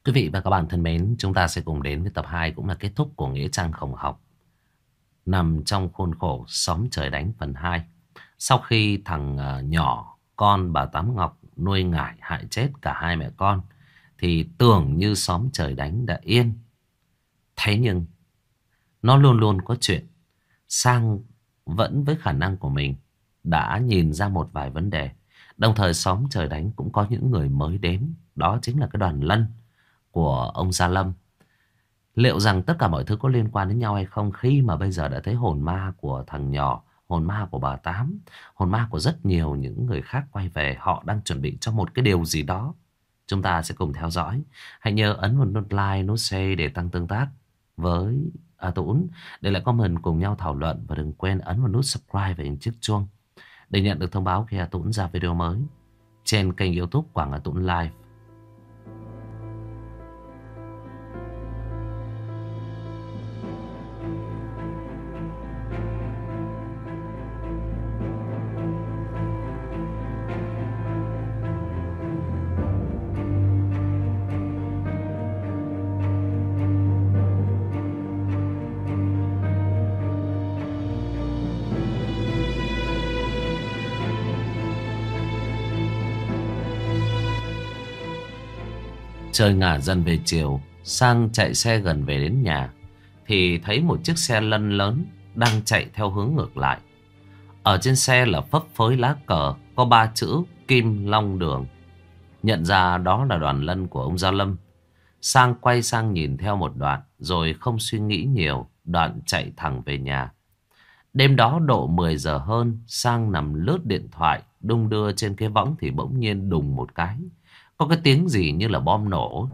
Quý vị và các bạn thân mến, chúng ta sẽ cùng đến với tập 2 cũng là kết thúc của Nghĩa trang Khổng Học, nằm trong khuôn khổ Xóm Trời Đánh phần 2. Sau khi thằng nhỏ con bà Tám Ngọc nuôi ngải hại chết cả hai mẹ con thì tưởng như Xóm Trời Đánh đã yên. Thế nhưng nó luôn luôn có chuyện. Sang vẫn với khả năng của mình đã nhìn ra một vài vấn đề. Đồng thời Xóm Trời Đánh cũng có những người mới đến. Đó chính là cái đoàn Lân của ông Gia Lâm. Liệu rằng tất cả mọi thứ có liên quan đến nhau hay không, khi mà bây giờ đã thấy hồn ma của thằng nhỏ, hồn ma của bà Tám, hồn ma của rất nhiều những người khác quay về, họ đang chuẩn bị cho một cái điều gì đó. Chúng ta sẽ cùng theo dõi. Hãy nhớ ấn vào nút like, nút share để tăng tương tác với Tuấn, để lại comment cùng nhau thảo luận. Và đừng quên ấn vào nút subscribe và hình chiếc chuông để nhận được thông báo khi Tuấn ra video mới trên kênh YouTube Quảng Tuấn Live. Trời ngả dần về chiều, Sang chạy xe gần về đến nhà thì thấy một chiếc xe lân lớn đang chạy theo hướng ngược lại. Ở trên xe là phấp phới lá cờ có 3 chữ Kim Long Đường. Nhận ra đó là đoàn Lân của ông Gia Lâm, Sang quay sang nhìn theo một đoạn rồi không suy nghĩ nhiều, đoạn chạy thẳng về nhà. Đêm đó độ 10 giờ hơn, Sang nằm lướt điện thoại đung đưa trên cái võng thì bỗng nhiên đùng một cái, có cái tiếng gì như là bom nổ.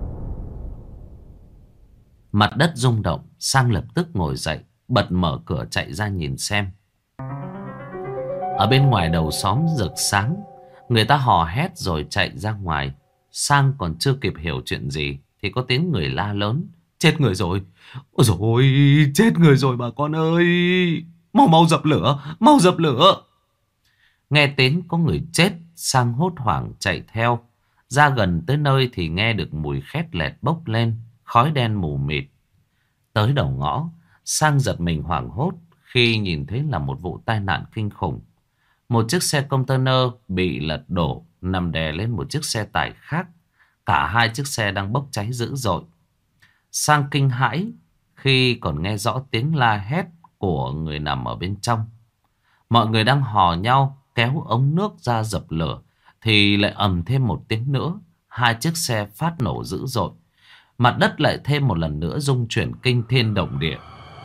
Mặt đất rung động, Sang lập tức ngồi dậy, bật mở cửa chạy ra nhìn xem. Ở bên ngoài đầu xóm rực sáng, người ta hò hét rồi chạy ra ngoài. Sang còn chưa kịp hiểu chuyện gì thì có tiếng người la lớn: chết người rồi! Ôi dồi ôi, chết người rồi bà con ơi! Mau mau dập lửa, mau dập lửa! Nghe tiếng có người chết, Sang hốt hoảng chạy theo. Ra gần tới nơi thì nghe được mùi khét lẹt bốc lên, khói đen mù mịt. Tới đầu ngõ, Sang giật mình hoảng hốt khi nhìn thấy là một vụ tai nạn kinh khủng. Một chiếc xe container bị lật đổ nằm đè lên một chiếc xe tải khác. Cả hai chiếc xe đang bốc cháy dữ dội. Sang kinh hãi khi còn nghe rõ tiếng la hét của người nằm ở bên trong. Mọi người đang hò nhau kéo ống nước ra dập lửa thì lại ầm thêm một tiếng nữa. Hai chiếc xe phát nổ dữ dội. Mặt đất lại thêm một lần nữa rung chuyển kinh thiên động địa.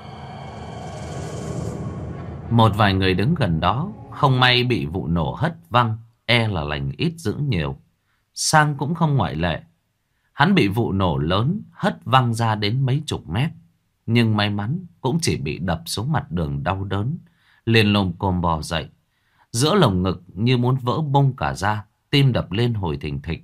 Một vài người đứng gần đó không may bị vụ nổ hất văng, e là lành ít dữ nhiều. Sang cũng không ngoại lệ. Hắn bị vụ nổ lớn hất văng ra đến mấy chục mét, nhưng may mắn cũng chỉ bị đập xuống mặt đường đau đớn, liền lồm cồm bò dậy. Giữa lồng ngực như muốn vỡ bung cả ra, tim đập lên hồi thình thịch.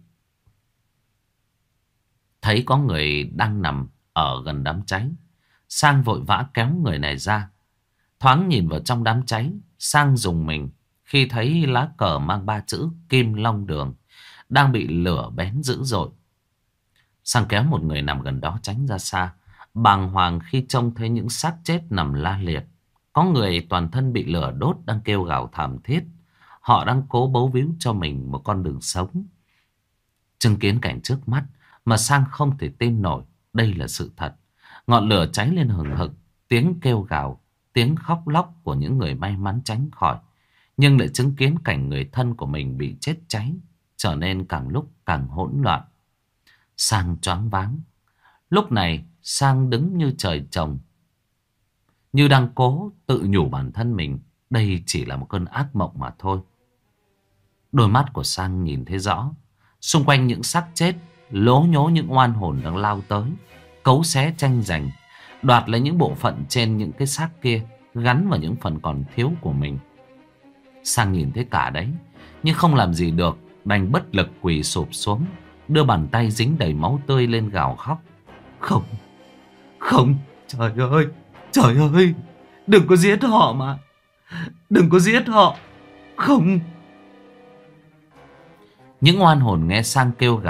Thấy có người đang nằm ở gần đám cháy, Sang vội vã kéo người này ra. Thoáng nhìn vào trong đám cháy, Sang rùng mình khi thấy lá cờ mang 3 chữ Kim Long Đường đang bị lửa bén dữ dội. Sang kéo một người nằm gần đó tránh ra xa, bàng hoàng khi trông thấy những xác chết nằm la liệt. Có người toàn thân bị lửa đốt đang kêu gào thảm thiết. Họ đang cố bấu víu cho mình một con đường sống. Chứng kiến cảnh trước mắt mà Sang không thể tin nổi đây là sự thật. Ngọn lửa cháy lên hừng hực, tiếng kêu gào, tiếng khóc lóc của những người may mắn tránh khỏi, nhưng lại chứng kiến cảnh người thân của mình bị chết cháy, trở nên càng lúc càng hỗn loạn. Sang choáng váng. Lúc này Sang đứng như trời trồng, như đang cố tự nhủ bản thân mình đây chỉ là một cơn ác mộng mà thôi. Đôi mắt của Sang nhìn thấy rõ, xung quanh những xác chết lố nhố những oan hồn đang lao tới, cấu xé tranh giành, đoạt lấy những bộ phận trên những cái xác kia, gắn vào những phần còn thiếu của mình. Sang nhìn thấy cả đấy nhưng không làm gì được, đành bất lực quỳ sụp xuống, đưa bàn tay dính đầy máu tươi lên gào khóc. Không, không, trời ơi, đừng có giết họ mà, đừng có giết họ, không. Những oan hồn nghe Sang kêu gào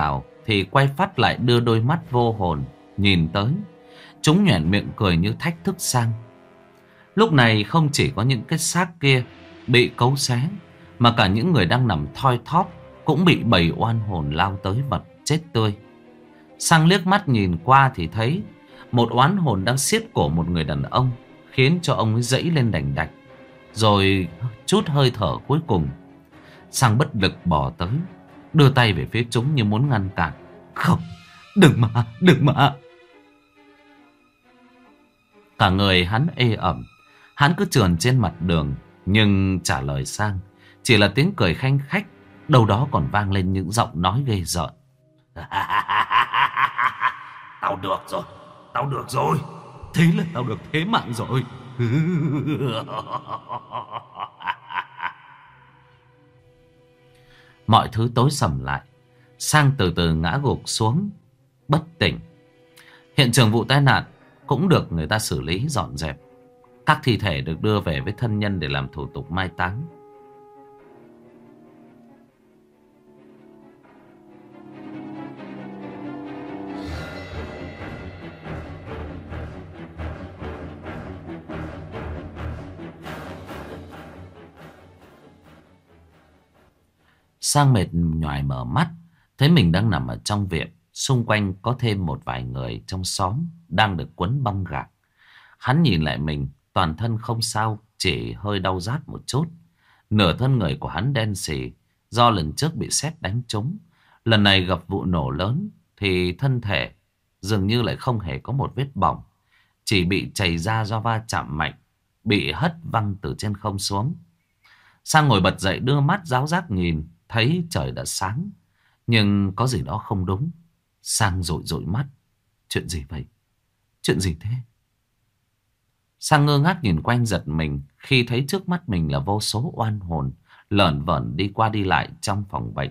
thì quay phát lại đưa đôi mắt vô hồn nhìn tới. Chúng nhoẻn miệng cười như thách thức Sang. Lúc này không chỉ có những cái xác kia bị cấu xé, mà cả những người đang nằm thoi thóp cũng bị bầy oan hồn lao tới vật chết tươi. Sang liếc mắt nhìn qua thì thấy một oán hồn đang siết cổ một người đàn ông, khiến cho ông ấy dãy lên đành đạch. Rồi chút hơi thở cuối cùng, Sang bất lực bò tới, đưa tay về phía chúng như muốn ngăn cản. Không, đừng mà. Cả người hắn ê ẩm, hắn cứ trườn trên mặt đường, nhưng trả lời Sang chỉ là tiếng cười khanh khách. Đâu đó còn vang lên những giọng nói ghê rợn. Tao được rồi. Thế là tao được thế mạng rồi. Mọi thứ tối sầm lại. Sang từ từ ngã gục xuống bất tỉnh. Hiện trường vụ tai nạn cũng được người ta xử lý dọn dẹp. Các thi thể được đưa về với thân nhân để làm thủ tục mai táng. Sang mệt nhoài mở mắt, thấy mình đang nằm ở trong viện. Xung quanh có thêm một vài người trong xóm đang được quấn băng gạc. Hắn nhìn lại mình, toàn thân không sao, chỉ hơi đau rát một chút. Nửa thân người của hắn đen xì, do lần trước bị sét đánh trúng. Lần này gặp vụ nổ lớn thì thân thể dường như lại không hề có một vết bỏng, chỉ bị chảy ra do va chạm mạnh, bị hất văng từ trên không xuống. Sang ngồi bật dậy, đưa mắt ráo rác nhìn, thấy trời đã sáng, nhưng có gì đó không đúng. Sang dụi dụi mắt. Chuyện gì vậy? Chuyện gì thế? Sang ngơ ngác nhìn quanh giật mình khi thấy trước mắt mình là vô số oan hồn lởn vởn đi qua đi lại trong phòng bệnh.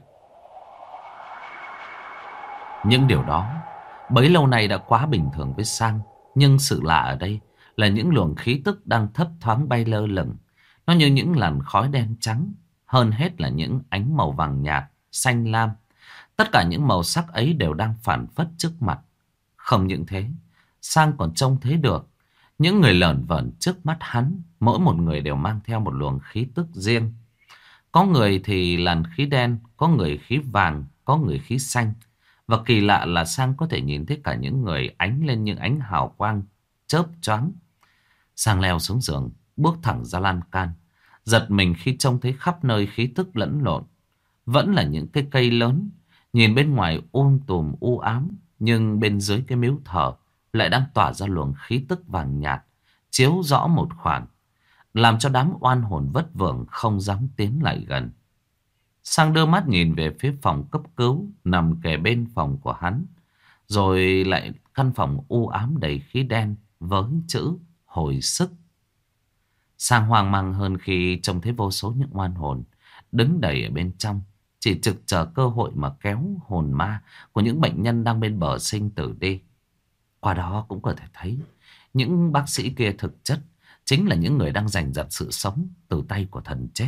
Những điều đó bấy lâu nay đã quá bình thường với Sang. Nhưng sự lạ ở đây là những luồng khí tức đang thấp thoáng bay lơ lửng. Nó như những làn khói đen trắng, hơn hết là những ánh màu vàng nhạt, xanh lam. Tất cả những màu sắc ấy đều đang phản phất trước mặt. Không những thế, Sang còn trông thấy được những người lởn vởn trước mắt hắn. Mỗi một người đều mang theo một luồng khí tức riêng. Có người thì làn khí đen, có người khí vàng, có người khí xanh. Và kỳ lạ là Sang có thể nhìn thấy cả những người ánh lên những ánh hào quang chớp choáng. Sang leo xuống giường, bước thẳng ra lan can. Giật mình khi trông thấy khắp nơi khí tức lẫn lộn. Vẫn là những cái cây lớn, nhìn bên ngoài tùm u ám, nhưng bên dưới cái miếu thờ lại đang tỏa ra luồng khí tức vàng nhạt, chiếu rõ một khoảng, làm cho đám oan hồn vất vưởng không dám tiến lại gần. Sang đưa mắt nhìn về phía phòng cấp cứu nằm kề bên phòng của hắn, rồi lại căn phòng u ám đầy khí đen với chữ hồi sức. Sang hoang mang hơn khi trông thấy vô số những oan hồn đứng đầy ở bên trong, chỉ trực chờ cơ hội mà kéo hồn ma của những bệnh nhân đang bên bờ sinh tử đi. Qua đó cũng có thể thấy những bác sĩ kia thực chất chính là những người đang giành giật sự sống từ tay của thần chết.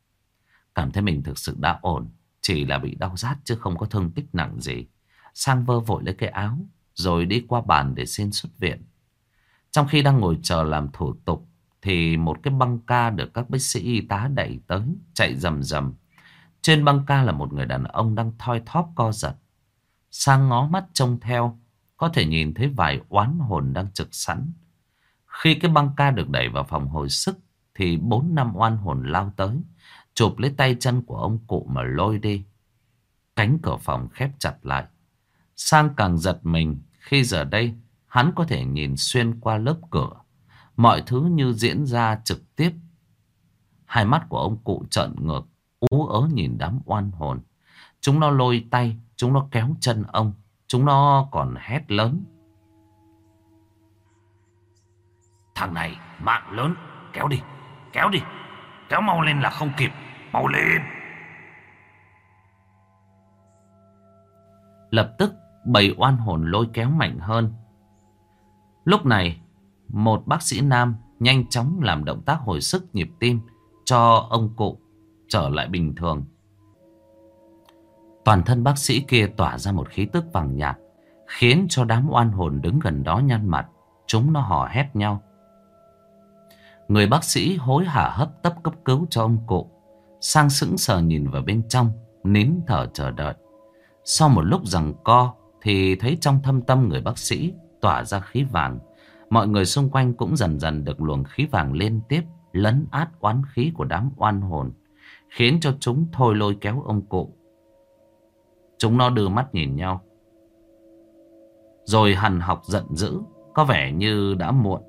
Cảm thấy mình thực sự đã ổn, chỉ là bị đau rát chứ không có thương tích nặng gì. Sang vơ vội lấy cái áo rồi đi qua bàn để xin xuất viện. Trong khi đang ngồi chờ làm thủ tục thì một cái băng ca được các bác sĩ y tá đẩy tới, chạy rầm rầm. Trên băng ca là một người đàn ông đang thoi thóp co giật. Sang ngó mắt trông theo, có thể nhìn thấy vài oán hồn đang trực sẵn. Khi cái băng ca được đẩy vào phòng hồi sức thì 4-5 oan hồn lao tới, chụp lấy tay chân của ông cụ mà lôi đi. Cánh cửa phòng khép chặt lại. Sang càng giật mình khi giờ đây hắn có thể nhìn xuyên qua lớp cửa. Mọi thứ như diễn ra trực tiếp. Hai mắt của ông cụ trợn ngược, ú ớ nhìn đám oan hồn. Chúng nó lôi tay, chúng nó kéo chân ông, chúng nó còn hét lớn. Thằng này mạng lớn, kéo đi, kéo đi, kéo mau lên là không kịp, mau lên. Lập tức bầy oan hồn lôi kéo mạnh hơn. Lúc này một bác sĩ nam nhanh chóng làm động tác hồi sức nhịp tim cho ông cụ trở lại bình thường. Toàn thân bác sĩ kia tỏa ra một khí tức vàng nhạt, khiến cho đám oan hồn đứng gần đó nhăn mặt. Chúng nó hò hét nhau. Người bác sĩ hối hả hấp tấp cấp cứu cho ông cụ. Sang sững sờ nhìn vào bên trong, nín thở chờ đợi. Sau một lúc giằng co thì thấy trong thâm tâm người bác sĩ tỏa ra khí vàng. Mọi người xung quanh cũng dần dần được luồng khí vàng liên tiếp lấn át oán khí của đám oan hồn, khiến cho chúng thôi lôi kéo ông cụ. Chúng nó đưa mắt nhìn nhau, rồi hằn học giận dữ, có vẻ như đã muộn.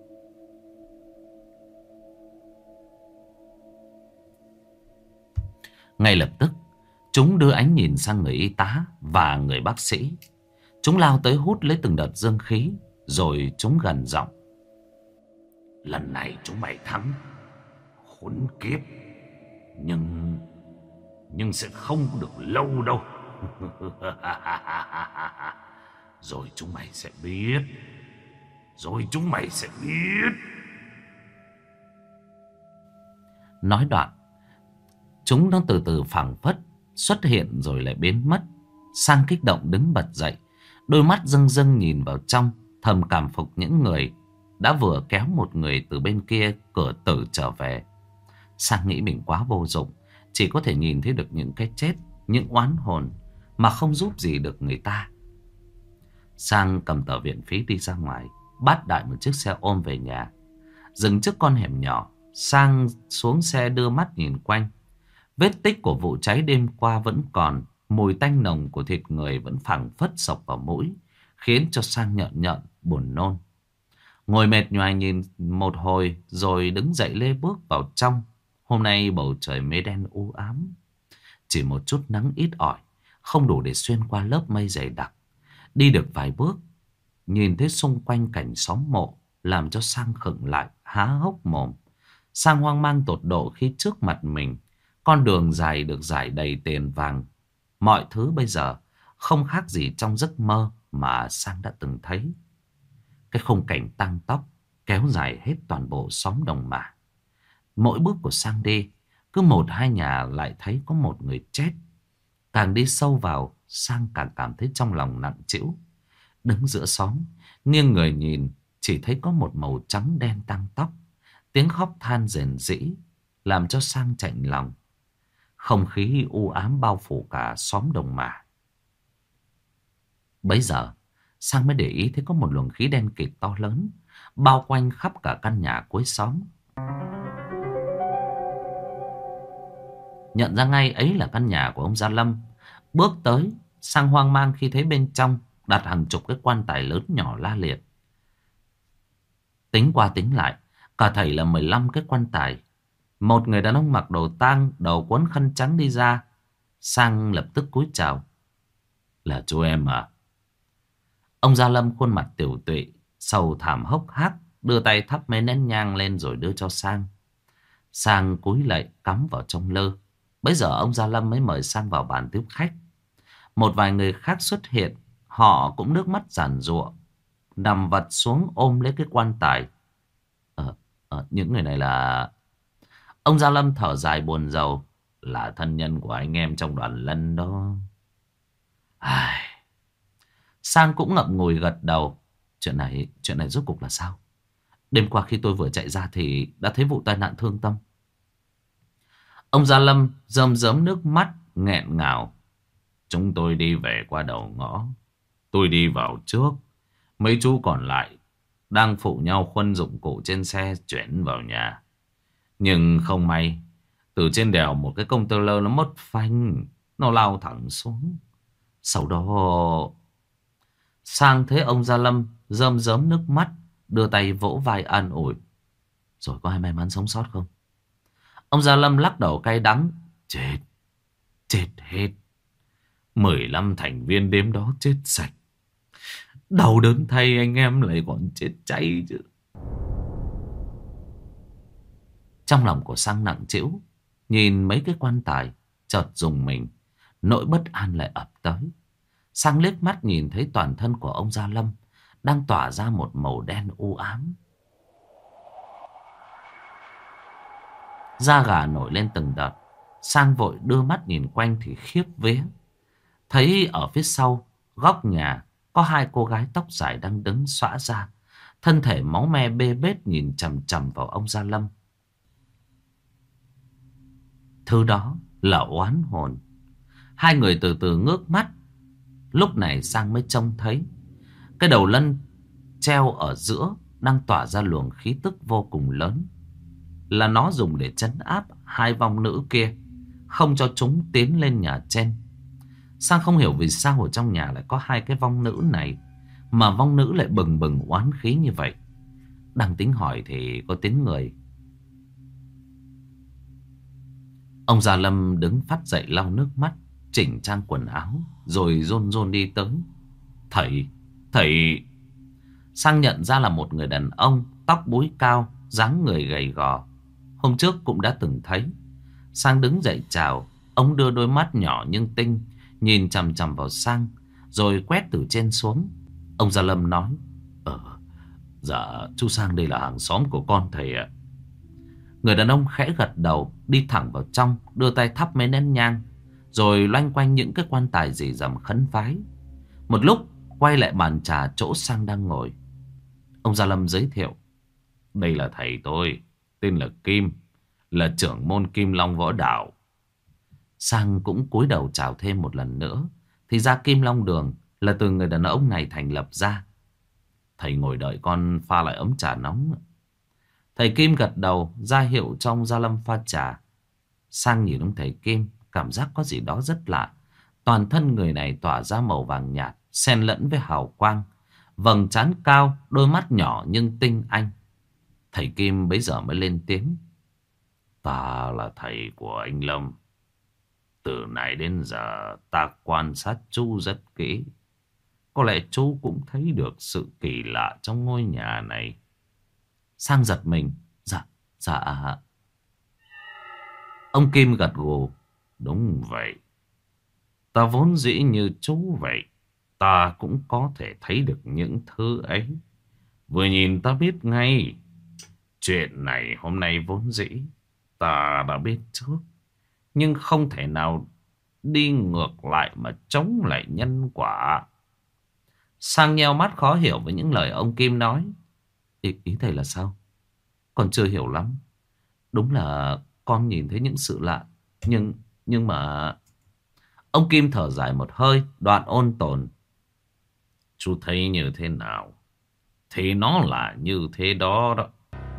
Ngay lập tức, chúng đưa ánh nhìn sang người y tá và người bác sĩ. Chúng lao tới hút lấy từng đợt dương khí, rồi chúng gằn giọng: lần này chúng mày thắng, khốn kiếp. Nhưng sẽ không được lâu đâu. Rồi chúng mày sẽ biết. Nói đoạn, chúng nó từ từ phảng phất xuất hiện rồi lại biến mất. Sang kích động đứng bật dậy, đôi mắt rưng rưng nhìn vào trong, thầm cảm phục những người đã vừa kéo một người từ bên kia cửa tử trở về. Sang nghĩ mình quá vô dụng, chỉ có thể nhìn thấy được những cái chết, những oán hồn mà không giúp gì được người ta. Sang cầm tờ viện phí đi ra ngoài, bắt đại một chiếc xe ôm về nhà. Dừng trước con hẻm nhỏ, Sang xuống xe đưa mắt nhìn quanh. Vết tích của vụ cháy đêm qua vẫn còn, mùi tanh nồng của thịt người vẫn phảng phất xộc vào mũi, khiến cho Sang nhợn nhợn buồn nôn. Ngồi mệt nhoài nhìn một hồi rồi đứng dậy lê bước vào trong. Hôm nay bầu trời mây đen u ám, chỉ một chút nắng ít ỏi, không đủ để xuyên qua lớp mây dày đặc. Đi được vài bước, nhìn thấy xung quanh cảnh xóm mộ, làm cho Sang khựng lại, há hốc mồm. Sang hoang mang tột độ khi trước mặt mình, con đường dài được rải đầy tiền vàng. Mọi thứ bây giờ không khác gì trong giấc mơ mà Sang đã từng thấy. Cái khung cảnh tăng tóc kéo dài hết toàn bộ xóm Đồng Mả. Mỗi bước của Sang đi, cứ một hai nhà lại thấy có một người chết. Càng đi sâu vào, Sang càng cảm thấy trong lòng nặng trĩu. Đứng giữa xóm, nghiêng người nhìn, chỉ thấy có một màu trắng đen tang tóc. Tiếng khóc than rền rĩ làm cho Sang chạnh lòng. Không khí u ám bao phủ cả xóm Đồng Mả. Bấy giờ Sang mới để ý thấy có một luồng khí đen kịt to lớn bao quanh khắp cả căn nhà cuối xóm. Nhận ra ngay ấy là căn nhà của ông Gia Lâm. Bước tới, Sang hoang mang khi thấy bên trong đặt hàng chục cái quan tài lớn nhỏ la liệt. Tính qua tính lại, cả thảy là 15 cái quan tài. Một người đàn ông mặc đồ tang, đầu quấn khăn trắng đi ra. Sang lập tức cúi chào: là chú em à? Ông Gia Lâm khuôn mặt tiểu tụy, sầu thảm hốc hác, đưa tay thắp mấy nén nhang lên rồi đưa cho Sang. Sang cúi lạy cắm vào trong lơ. Bấy giờ ông Gia Lâm mới mời Sang vào bàn tiếp khách. Một vài người khác xuất hiện, họ cũng nước mắt giàn giụa, nằm vật xuống ôm lấy cái quan tài. Những người này là... Ông Gia Lâm thở dài buồn rầu: là thân nhân của anh em trong đoàn Lân đó. Sang cũng ngậm ngùi gật đầu. Chuyện này rốt cuộc là sao? Đêm qua khi tôi vừa chạy ra thì đã thấy vụ tai nạn thương tâm. Ông Gia Lâm rơm rớm nước mắt nghẹn ngào: chúng tôi đi về qua đầu ngõ, tôi đi vào trước, mấy chú còn lại đang phụ nhau khuân dụng cụ trên xe chuyển vào nhà. Nhưng không may, từ trên đèo một cái container nó mất phanh, nó lao thẳng xuống. Sau đó... Sang thấy ông Gia Lâm rơm rớm nước mắt, đưa tay vỗ vai an ủi: rồi có ai may mắn sống sót không? Ông Gia Lâm lắc đầu cay đắng: chết hết. 15 thành viên đêm đó chết sạch. Đau đớn thay, anh em lại còn chết cháy chứ. Trong lòng của Sang nặng trĩu, nhìn mấy cái quan tài, chợt rùng mình, nỗi bất an lại ập tới. Sang liếc mắt nhìn thấy toàn thân của ông Gia Lâm đang tỏa ra một màu đen u ám. Da gà nổi lên từng đợt. Sang vội đưa mắt nhìn quanh thì khiếp vía. Thấy ở phía sau góc nhà có hai cô gái tóc dài đang đứng xõa ra, thân thể máu me bê bết nhìn chằm chằm vào ông Gia Lâm. Thứ đó là oán hồn. Hai người từ từ ngước mắt. Lúc này Sang mới trông thấy cái đầu lân treo ở giữa đang tỏa ra luồng khí tức vô cùng lớn. Là nó dùng để trấn áp hai vong nữ kia, không cho chúng tiến lên nhà trên. Sang không hiểu vì sao ở trong nhà lại có hai cái vong nữ này, mà vong nữ lại bừng bừng oán khí như vậy. Đang tính hỏi thì có tiếng người. Ông Gia Lâm đứng phát dậy lau nước mắt, chỉnh trang quần áo, rồi rôn rôn đi tới. Thầy. Sang nhận ra là một người đàn ông, tóc búi cao, dáng người gầy gò. Hôm trước cũng đã từng thấy. Sang đứng dậy chào. Ông đưa đôi mắt nhỏ nhưng tinh nhìn chằm chằm vào Sang, rồi quét từ trên xuống. Ông Gia Lâm nói: Dạ chú Sang đây là hàng xóm của con thầy ạ. Người đàn ông khẽ gật đầu, đi thẳng vào trong, đưa tay thắp mấy nén nhang, rồi loanh quanh những cái quan tài rì rầm khấn vái. Một lúc quay lại bàn trà chỗ Sang đang ngồi. Ông Gia Lâm giới thiệu: Đây là thầy tôi, tên là Kim, là trưởng môn Kim Long Võ Đạo. Sang cũng cúi đầu chào thêm một lần nữa. Thì ra Kim Long Đường là từ người đàn ông này thành lập ra. Thầy ngồi đợi con pha lại ấm trà nóng. Thầy Kim gật đầu ra hiệu cho ông Gia Lâm pha trà. Sang nhìn ông thầy Kim, cảm giác có gì đó rất lạ. Toàn thân người này tỏa ra màu vàng nhạt, xen lẫn với hào quang. Vầng trán cao, đôi mắt nhỏ nhưng tinh anh. Thầy Kim bấy giờ mới lên tiếng: Ta là thầy của anh Lâm. Từ nãy đến giờ ta quan sát chú rất kỹ. Có lẽ chú cũng thấy được sự kỳ lạ trong ngôi nhà này. Sang giật mình. Dạ. Ông Kim gật gù: Đúng vậy. Ta vốn dĩ như chú vậy. Ta cũng có thể thấy được những thứ ấy. Vừa nhìn ta biết ngay. Chuyện này hôm nay vốn dĩ ta đã biết trước, nhưng không thể nào đi ngược lại mà chống lại nhân quả. Sang nheo mắt khó hiểu với những lời ông Kim nói. Ý thầy là sao? Con chưa hiểu lắm. Đúng là con nhìn thấy những sự lạ. Nhưng mà... Ông Kim thở dài một hơi, đoạn ôn tồn: Chú thấy như thế nào thì nó là như thế đó đó.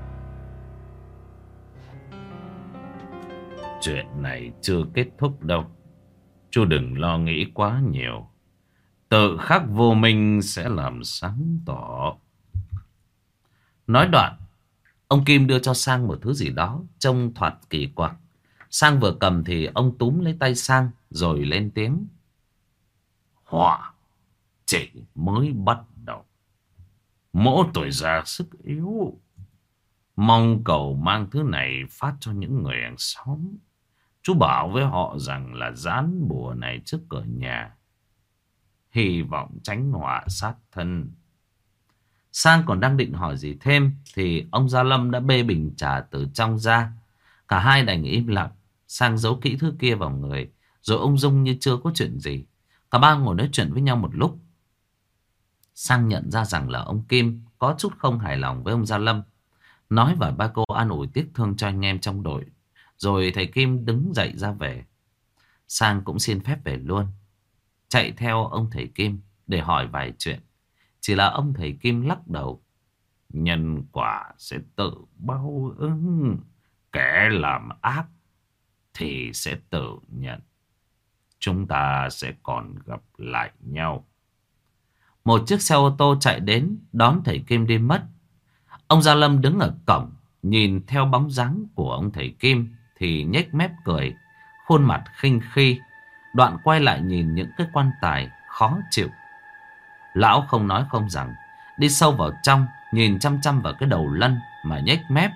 Chuyện này chưa kết thúc đâu. Chú đừng lo nghĩ quá nhiều. Tự khắc vô minh sẽ làm sáng tỏ. Nói đoạn, ông Kim đưa cho Sang một thứ gì đó trông thoạt kỳ quặc. Sang vừa cầm thì ông túm lấy tay Sang rồi lên tiếng: Họa chỉ mới bắt đầu. Mỗi tuổi già sức yếu. Mong cầu mang thứ này phát cho những người hàng xóm. Chú bảo với họ rằng là dán bùa này trước cửa nhà, hy vọng tránh họa sát thân. Sang còn đang định hỏi gì thêm thì ông Gia Lâm đã bê bình trà từ trong ra. Cả hai đành im lặng. Sang giấu kỹ thứ kia vào người, rồi ung dung như chưa có chuyện gì. Cả ba ngồi nói chuyện với nhau một lúc. Sang nhận ra rằng là ông Kim có chút không hài lòng với ông Gia Lâm, nói vài ba câu an ủi tiếc thương cho anh em trong đội. Rồi thầy Kim đứng dậy ra về. Sang cũng xin phép về luôn, chạy theo ông thầy Kim để hỏi vài chuyện. Chỉ là ông thầy Kim lắc đầu: Nhân quả sẽ tự báo ứng. Kẻ làm ác thì sẽ tự nhận. Chúng ta sẽ còn gặp lại nhau. Một chiếc xe ô tô chạy đến đón thầy Kim đi mất. Ông Gia Lâm đứng ở cổng, nhìn theo bóng dáng của ông thầy Kim thì nhếch mép cười, khuôn mặt khinh khi. Đoạn quay lại nhìn những cái quan tài khó chịu. Lão không nói không rằng, đi sâu vào trong, nhìn chăm chăm vào cái đầu lân mà nhếch mép.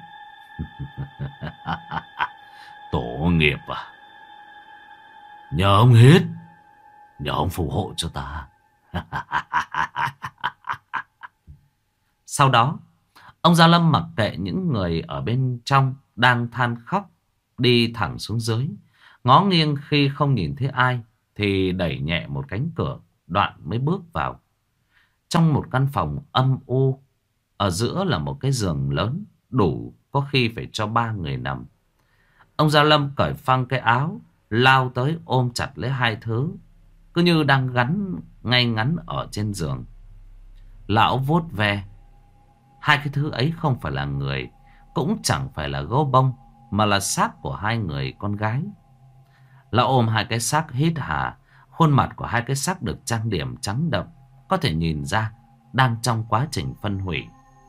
Tổ nghiệp à, nhờ ông hết, nhờ ông phù hộ cho ta. Sau đó, ông Gia Lâm mặc kệ những người ở bên trong đang than khóc, đi thẳng xuống dưới, ngó nghiêng khi không nhìn thấy ai, thì đẩy nhẹ một cánh cửa, đoạn mới bước vào. Trong một căn phòng âm u, ở giữa là một cái giường lớn, đủ có khi phải cho 3 người nằm. Ông Gia Lâm cởi phăng cái áo, lao tới ôm chặt lấy hai thứ, cứ như đang gắn ngay ngắn ở trên giường. Lão vuốt ve. Hai cái thứ ấy không phải là người, cũng chẳng phải là gấu bông, mà là xác của hai người con gái. Lão ôm hai cái xác hít hà. Khuôn mặt của hai cái xác được trang điểm trắng đậm, có thể nhìn ra đang trong quá trình phân hủy.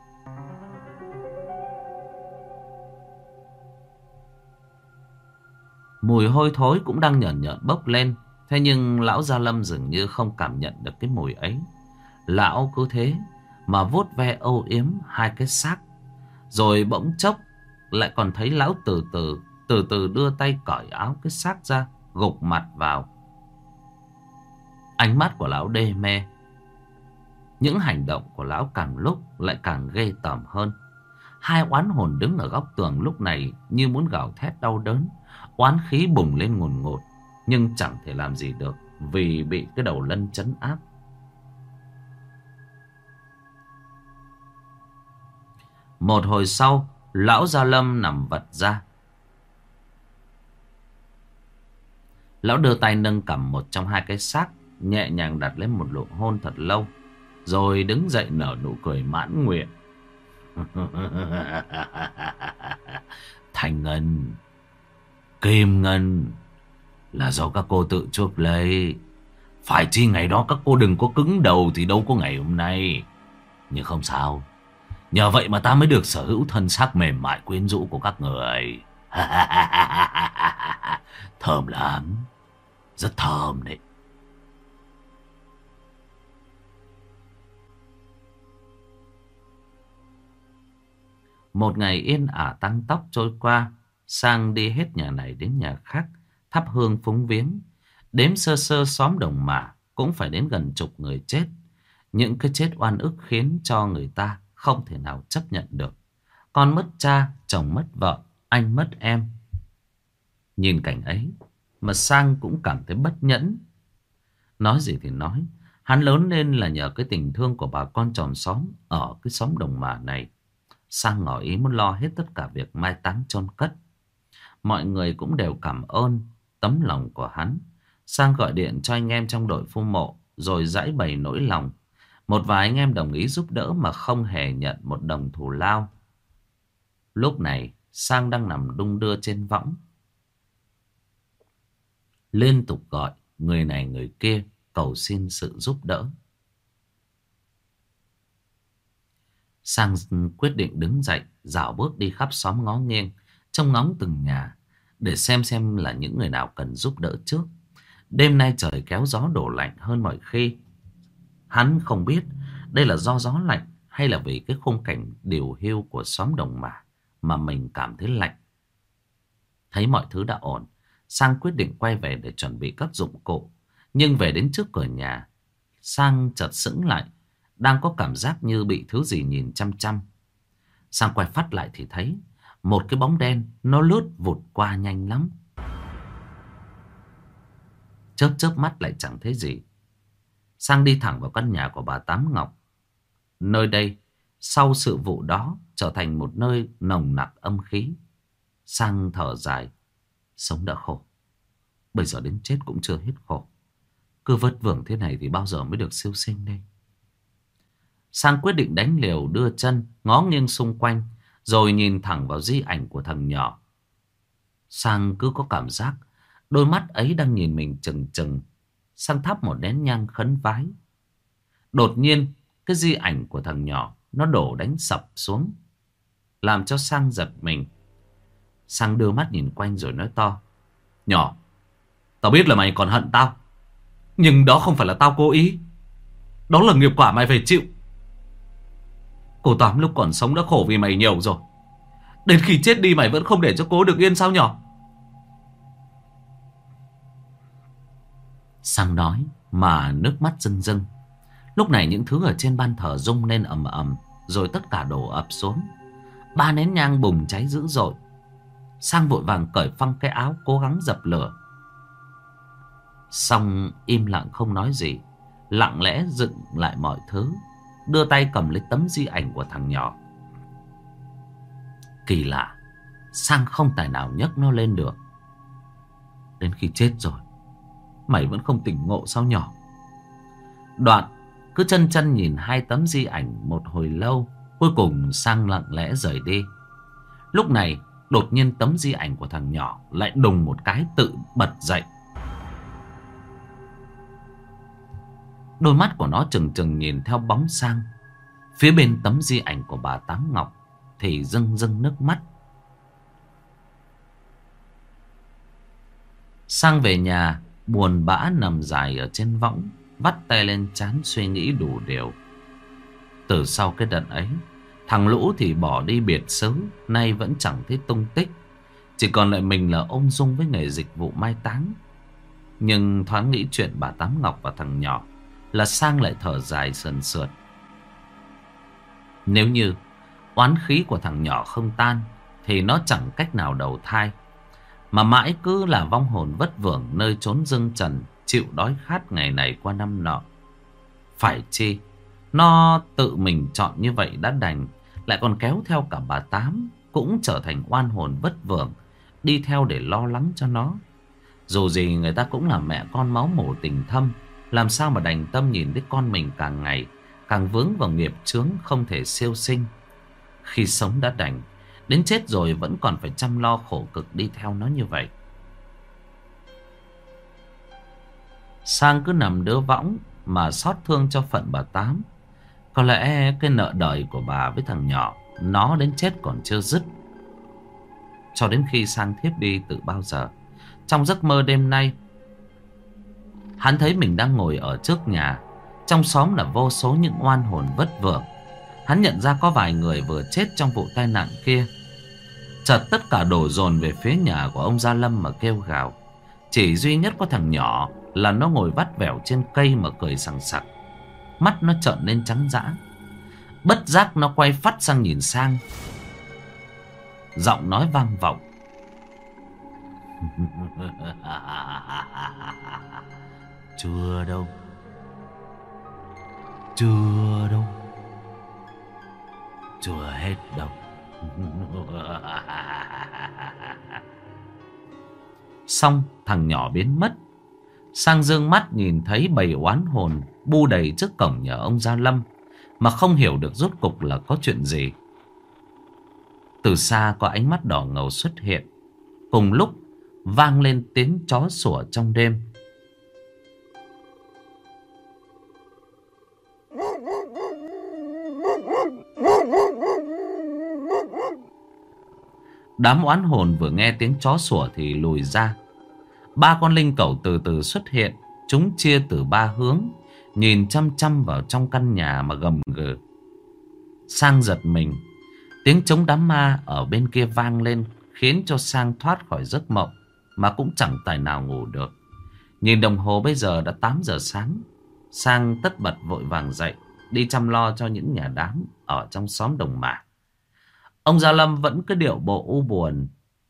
Mùi hôi thối cũng đang nhợn nhợn bốc lên. Thế nhưng lão Gia Lâm dường như không cảm nhận được cái mùi ấy. Lão cứ thế mà vuốt ve âu yếm hai cái xác. Rồi bỗng chốc lại còn thấy lão từ từ đưa tay cởi áo cái xác ra, gục mặt vào. Ánh mắt của lão đê mê. Những hành động của lão càng lúc lại càng ghê tởm hơn. Hai oán hồn đứng ở góc tường lúc này như muốn gào thét đau đớn. Oán khí bùng lên ngùn ngụt, nhưng chẳng thể làm gì được vì bị cái đầu lân trấn áp. Một hồi sau, lão Gia Lâm nằm vật ra. Lão đưa tay nâng cầm một trong hai cái xác, nhẹ nhàng đặt lên một nụ hôn thật lâu, rồi đứng dậy nở nụ cười mãn nguyện. Thanh ngân, kim ngân là do các cô tự chuốc lấy. Phải chi ngày đó các cô đừng có cứng đầu thì đâu có ngày hôm nay. Nhưng không sao, nhờ vậy mà ta mới được sở hữu thân xác mềm mại quyến rũ của các người. Thơm lắm, rất thơm đấy. Một ngày yên ả tăng tóc trôi qua. Sang đi hết nhà này đến nhà khác, thắp hương phúng viếng. Đếm sơ sơ xóm Đồng Mả cũng phải đến gần chục người chết. Những cái chết oan ức khiến cho người ta không thể nào chấp nhận được. Con mất cha, chồng mất vợ, anh mất em. Nhìn cảnh ấy mà Sang cũng cảm thấy bất nhẫn. Nói gì thì nói, hắn lớn lên là nhờ cái tình thương của bà con chòm xóm ở cái xóm Đồng Mả này. Sang ngỏ ý muốn lo hết tất cả việc mai táng chôn cất. Mọi người cũng đều cảm ơn tấm lòng của hắn. Sang gọi điện cho anh em trong đội phu mộ, rồi giãi bày nỗi lòng. Một vài anh em đồng ý giúp đỡ mà không hề nhận một đồng thù lao. Lúc này Sang đang nằm đung đưa trên võng, liên tục gọi người này người kia cầu xin sự giúp đỡ. Sang quyết định đứng dậy, dạo bước đi khắp xóm ngó nghiêng, trông ngóng từng nhà để xem là những người nào cần giúp đỡ trước. Đêm nay trời kéo gió đổ lạnh hơn mọi khi. Hắn không biết đây là do gió lạnh hay là vì cái khung cảnh điều hiu của xóm Đồng Mả mà mình cảm thấy lạnh. Thấy mọi thứ đã ổn, Sang quyết định quay về để chuẩn bị các dụng cụ. Nhưng về đến trước cửa nhà, Sang chợt sững lại, đang có cảm giác như bị thứ gì nhìn chăm chăm. Sang quay phát lại thì thấy một cái bóng đen nó lướt vụt qua nhanh lắm. Chớp chớp mắt lại chẳng thấy gì. Sang đi thẳng vào căn nhà của bà Tám Ngọc. Nơi đây sau sự vụ đó trở thành một nơi nồng nặc âm khí. Sang thở dài. Sống đã khổ, bây giờ đến chết cũng chưa hết khổ. Cứ vất vưởng thế này thì bao giờ mới được siêu sinh đây. Sang quyết định đánh liều đưa chân ngó nghiêng xung quanh, rồi nhìn thẳng vào di ảnh của thằng nhỏ. Sang cứ có cảm giác đôi mắt ấy đang nhìn mình chừng chừng. Sang thắp một nén nhang khấn vái. Đột nhiên cái di ảnh của thằng nhỏ nó đổ đánh sập xuống, làm cho Sang giật mình. Sang đưa mắt nhìn quanh rồi nói to: Nhỏ, tao biết là mày còn hận tao, nhưng đó không phải là tao cố ý. Đó là nghiệp quả mày phải chịu. Cô Tám lúc còn sống đã khổ vì mày nhiều rồi. Đến khi chết đi mày vẫn không để cho cô được yên sao nhỏ? Sang nói mà nước mắt rưng rưng. Lúc này những thứ ở trên ban thờ rung lên ầm ầm, rồi tất cả đổ ập xuống. 3 nén nhang bùng cháy dữ dội. Sang vội vàng cởi phăng cái áo cố gắng dập lửa. Xong im lặng không nói gì, lặng lẽ dựng lại mọi thứ, đưa tay cầm lấy tấm di ảnh của thằng nhỏ. Kỳ lạ, Sang không tài nào nhấc nó lên được. Đến khi chết rồi mày vẫn không tỉnh ngộ sao nhỏ? Đoạn cứ chân chân nhìn hai tấm di ảnh một hồi lâu, cuối cùng Sang lặng lẽ rời đi. Lúc này đột nhiên tấm di ảnh của thằng nhỏ lại đùng một cái tự bật dậy. Đôi mắt của nó trừng trừng nhìn theo bóng Sang. Phía bên tấm di ảnh của bà Tám Ngọc thì rưng rưng nước mắt. Sang về nhà buồn bã nằm dài ở trên võng, vắt tay lên trán suy nghĩ đủ điều. Từ sau cái đợt ấy, thằng Lũ thì bỏ đi biệt xứ, nay vẫn chẳng thấy tung tích. Chỉ còn lại mình là ung dung với nghề dịch vụ mai táng. Nhưng thoáng nghĩ chuyện bà Tám Ngọc và thằng nhỏ là Sang lại thở dài sườn sượt. Nếu như oán khí của thằng nhỏ không tan thì nó chẳng cách nào đầu thai, mà mãi cứ là vong hồn vất vưởng nơi chốn dương trần, chịu đói khát ngày này qua năm nọ. Phải chi nó tự mình chọn như vậy đã đành, lại còn kéo theo cả bà Tám cũng trở thành oan hồn vất vưởng, đi theo để lo lắng cho nó. Dù gì người ta cũng là mẹ con máu mủ tình thâm, làm sao mà đành tâm nhìn đứa con mình càng ngày càng vướng vào nghiệp chướng không thể siêu sinh. Khi sống đã đành, đến chết rồi vẫn còn phải chăm lo khổ cực đi theo nó như vậy. Sang cứ nằm đỡ võng mà xót thương cho phận bà Tám. Có lẽ cái nợ đời của bà với thằng nhỏ nó đến chết còn chưa dứt. Cho đến khi Sang thiếp đi từ bao giờ, trong giấc mơ đêm nay, hắn thấy mình đang ngồi ở trước nhà. Trong xóm là vô số những oan hồn vất vưởng. Hắn nhận ra có vài người vừa chết trong vụ tai nạn kia. Chợt tất cả đổ dồn về phía nhà của ông Gia Lâm mà kêu gào. Chỉ duy nhất có thằng nhỏ là nó ngồi vắt vẻo trên cây mà cười sằng sặc. Mắt nó trợn lên trắng dã. Bất giác nó quay phắt sang nhìn Sang. Giọng nói vang vọng. Chưa đâu. Chưa đâu. Chưa hết đâu. Xong thằng nhỏ biến mất. Sang dương mắt nhìn thấy bầy oán hồn bu đầy trước cổng nhà ông Gia Lâm, mà không hiểu được rốt cục là có chuyện gì. Từ xa có ánh mắt đỏ ngầu xuất hiện. Cùng lúc vang lên tiếng chó sủa trong đêm. Đám oán hồn vừa nghe tiếng chó sủa thì lùi ra. Ba con linh cẩu từ từ xuất hiện. Chúng chia từ ba hướng, nhìn chăm chăm vào trong căn nhà mà gầm gừ. Sang giật mình. Tiếng trống đám ma ở bên kia vang lên, khiến cho Sang thoát khỏi giấc mộng, mà cũng chẳng tài nào ngủ được. Nhìn đồng hồ bây giờ đã 8 giờ sáng. Sang tất bật vội vàng dậy, đi chăm lo cho những nhà đám ở trong xóm Đồng Mả. Ông Gia Lâm vẫn cứ điệu bộ u buồn,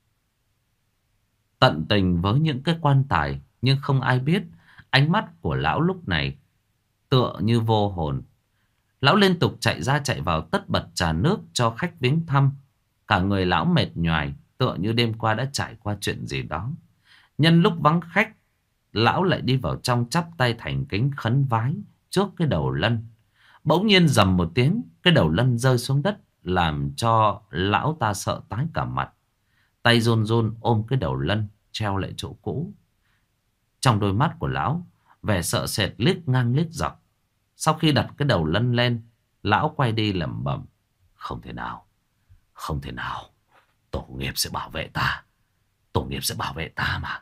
tận tình với những cái quan tài. Nhưng không ai biết ánh mắt của lão lúc này tựa như vô hồn. Lão liên tục chạy ra chạy vào, tất bật trà nước cho khách viếng thăm. Cả người lão mệt nhoài, tựa như đêm qua đã trải qua chuyện gì đó. Nhân lúc vắng khách, lão lại đi vào trong chắp tay thành kính khấn vái trước cái đầu lân. Bỗng nhiên rầm một tiếng, cái đầu lân rơi xuống đất, làm cho lão ta sợ tái cả mặt. Tay run run ôm cái đầu lân treo lại chỗ cũ. Trong đôi mắt của lão vẻ sợ sệt liếc ngang liếc dọc. Sau khi đặt cái đầu lân lên, lão quay đi lẩm bẩm: Không thể nào, không thể nào. Tổ nghiệp sẽ bảo vệ ta. Tổ nghiệp sẽ bảo vệ ta mà.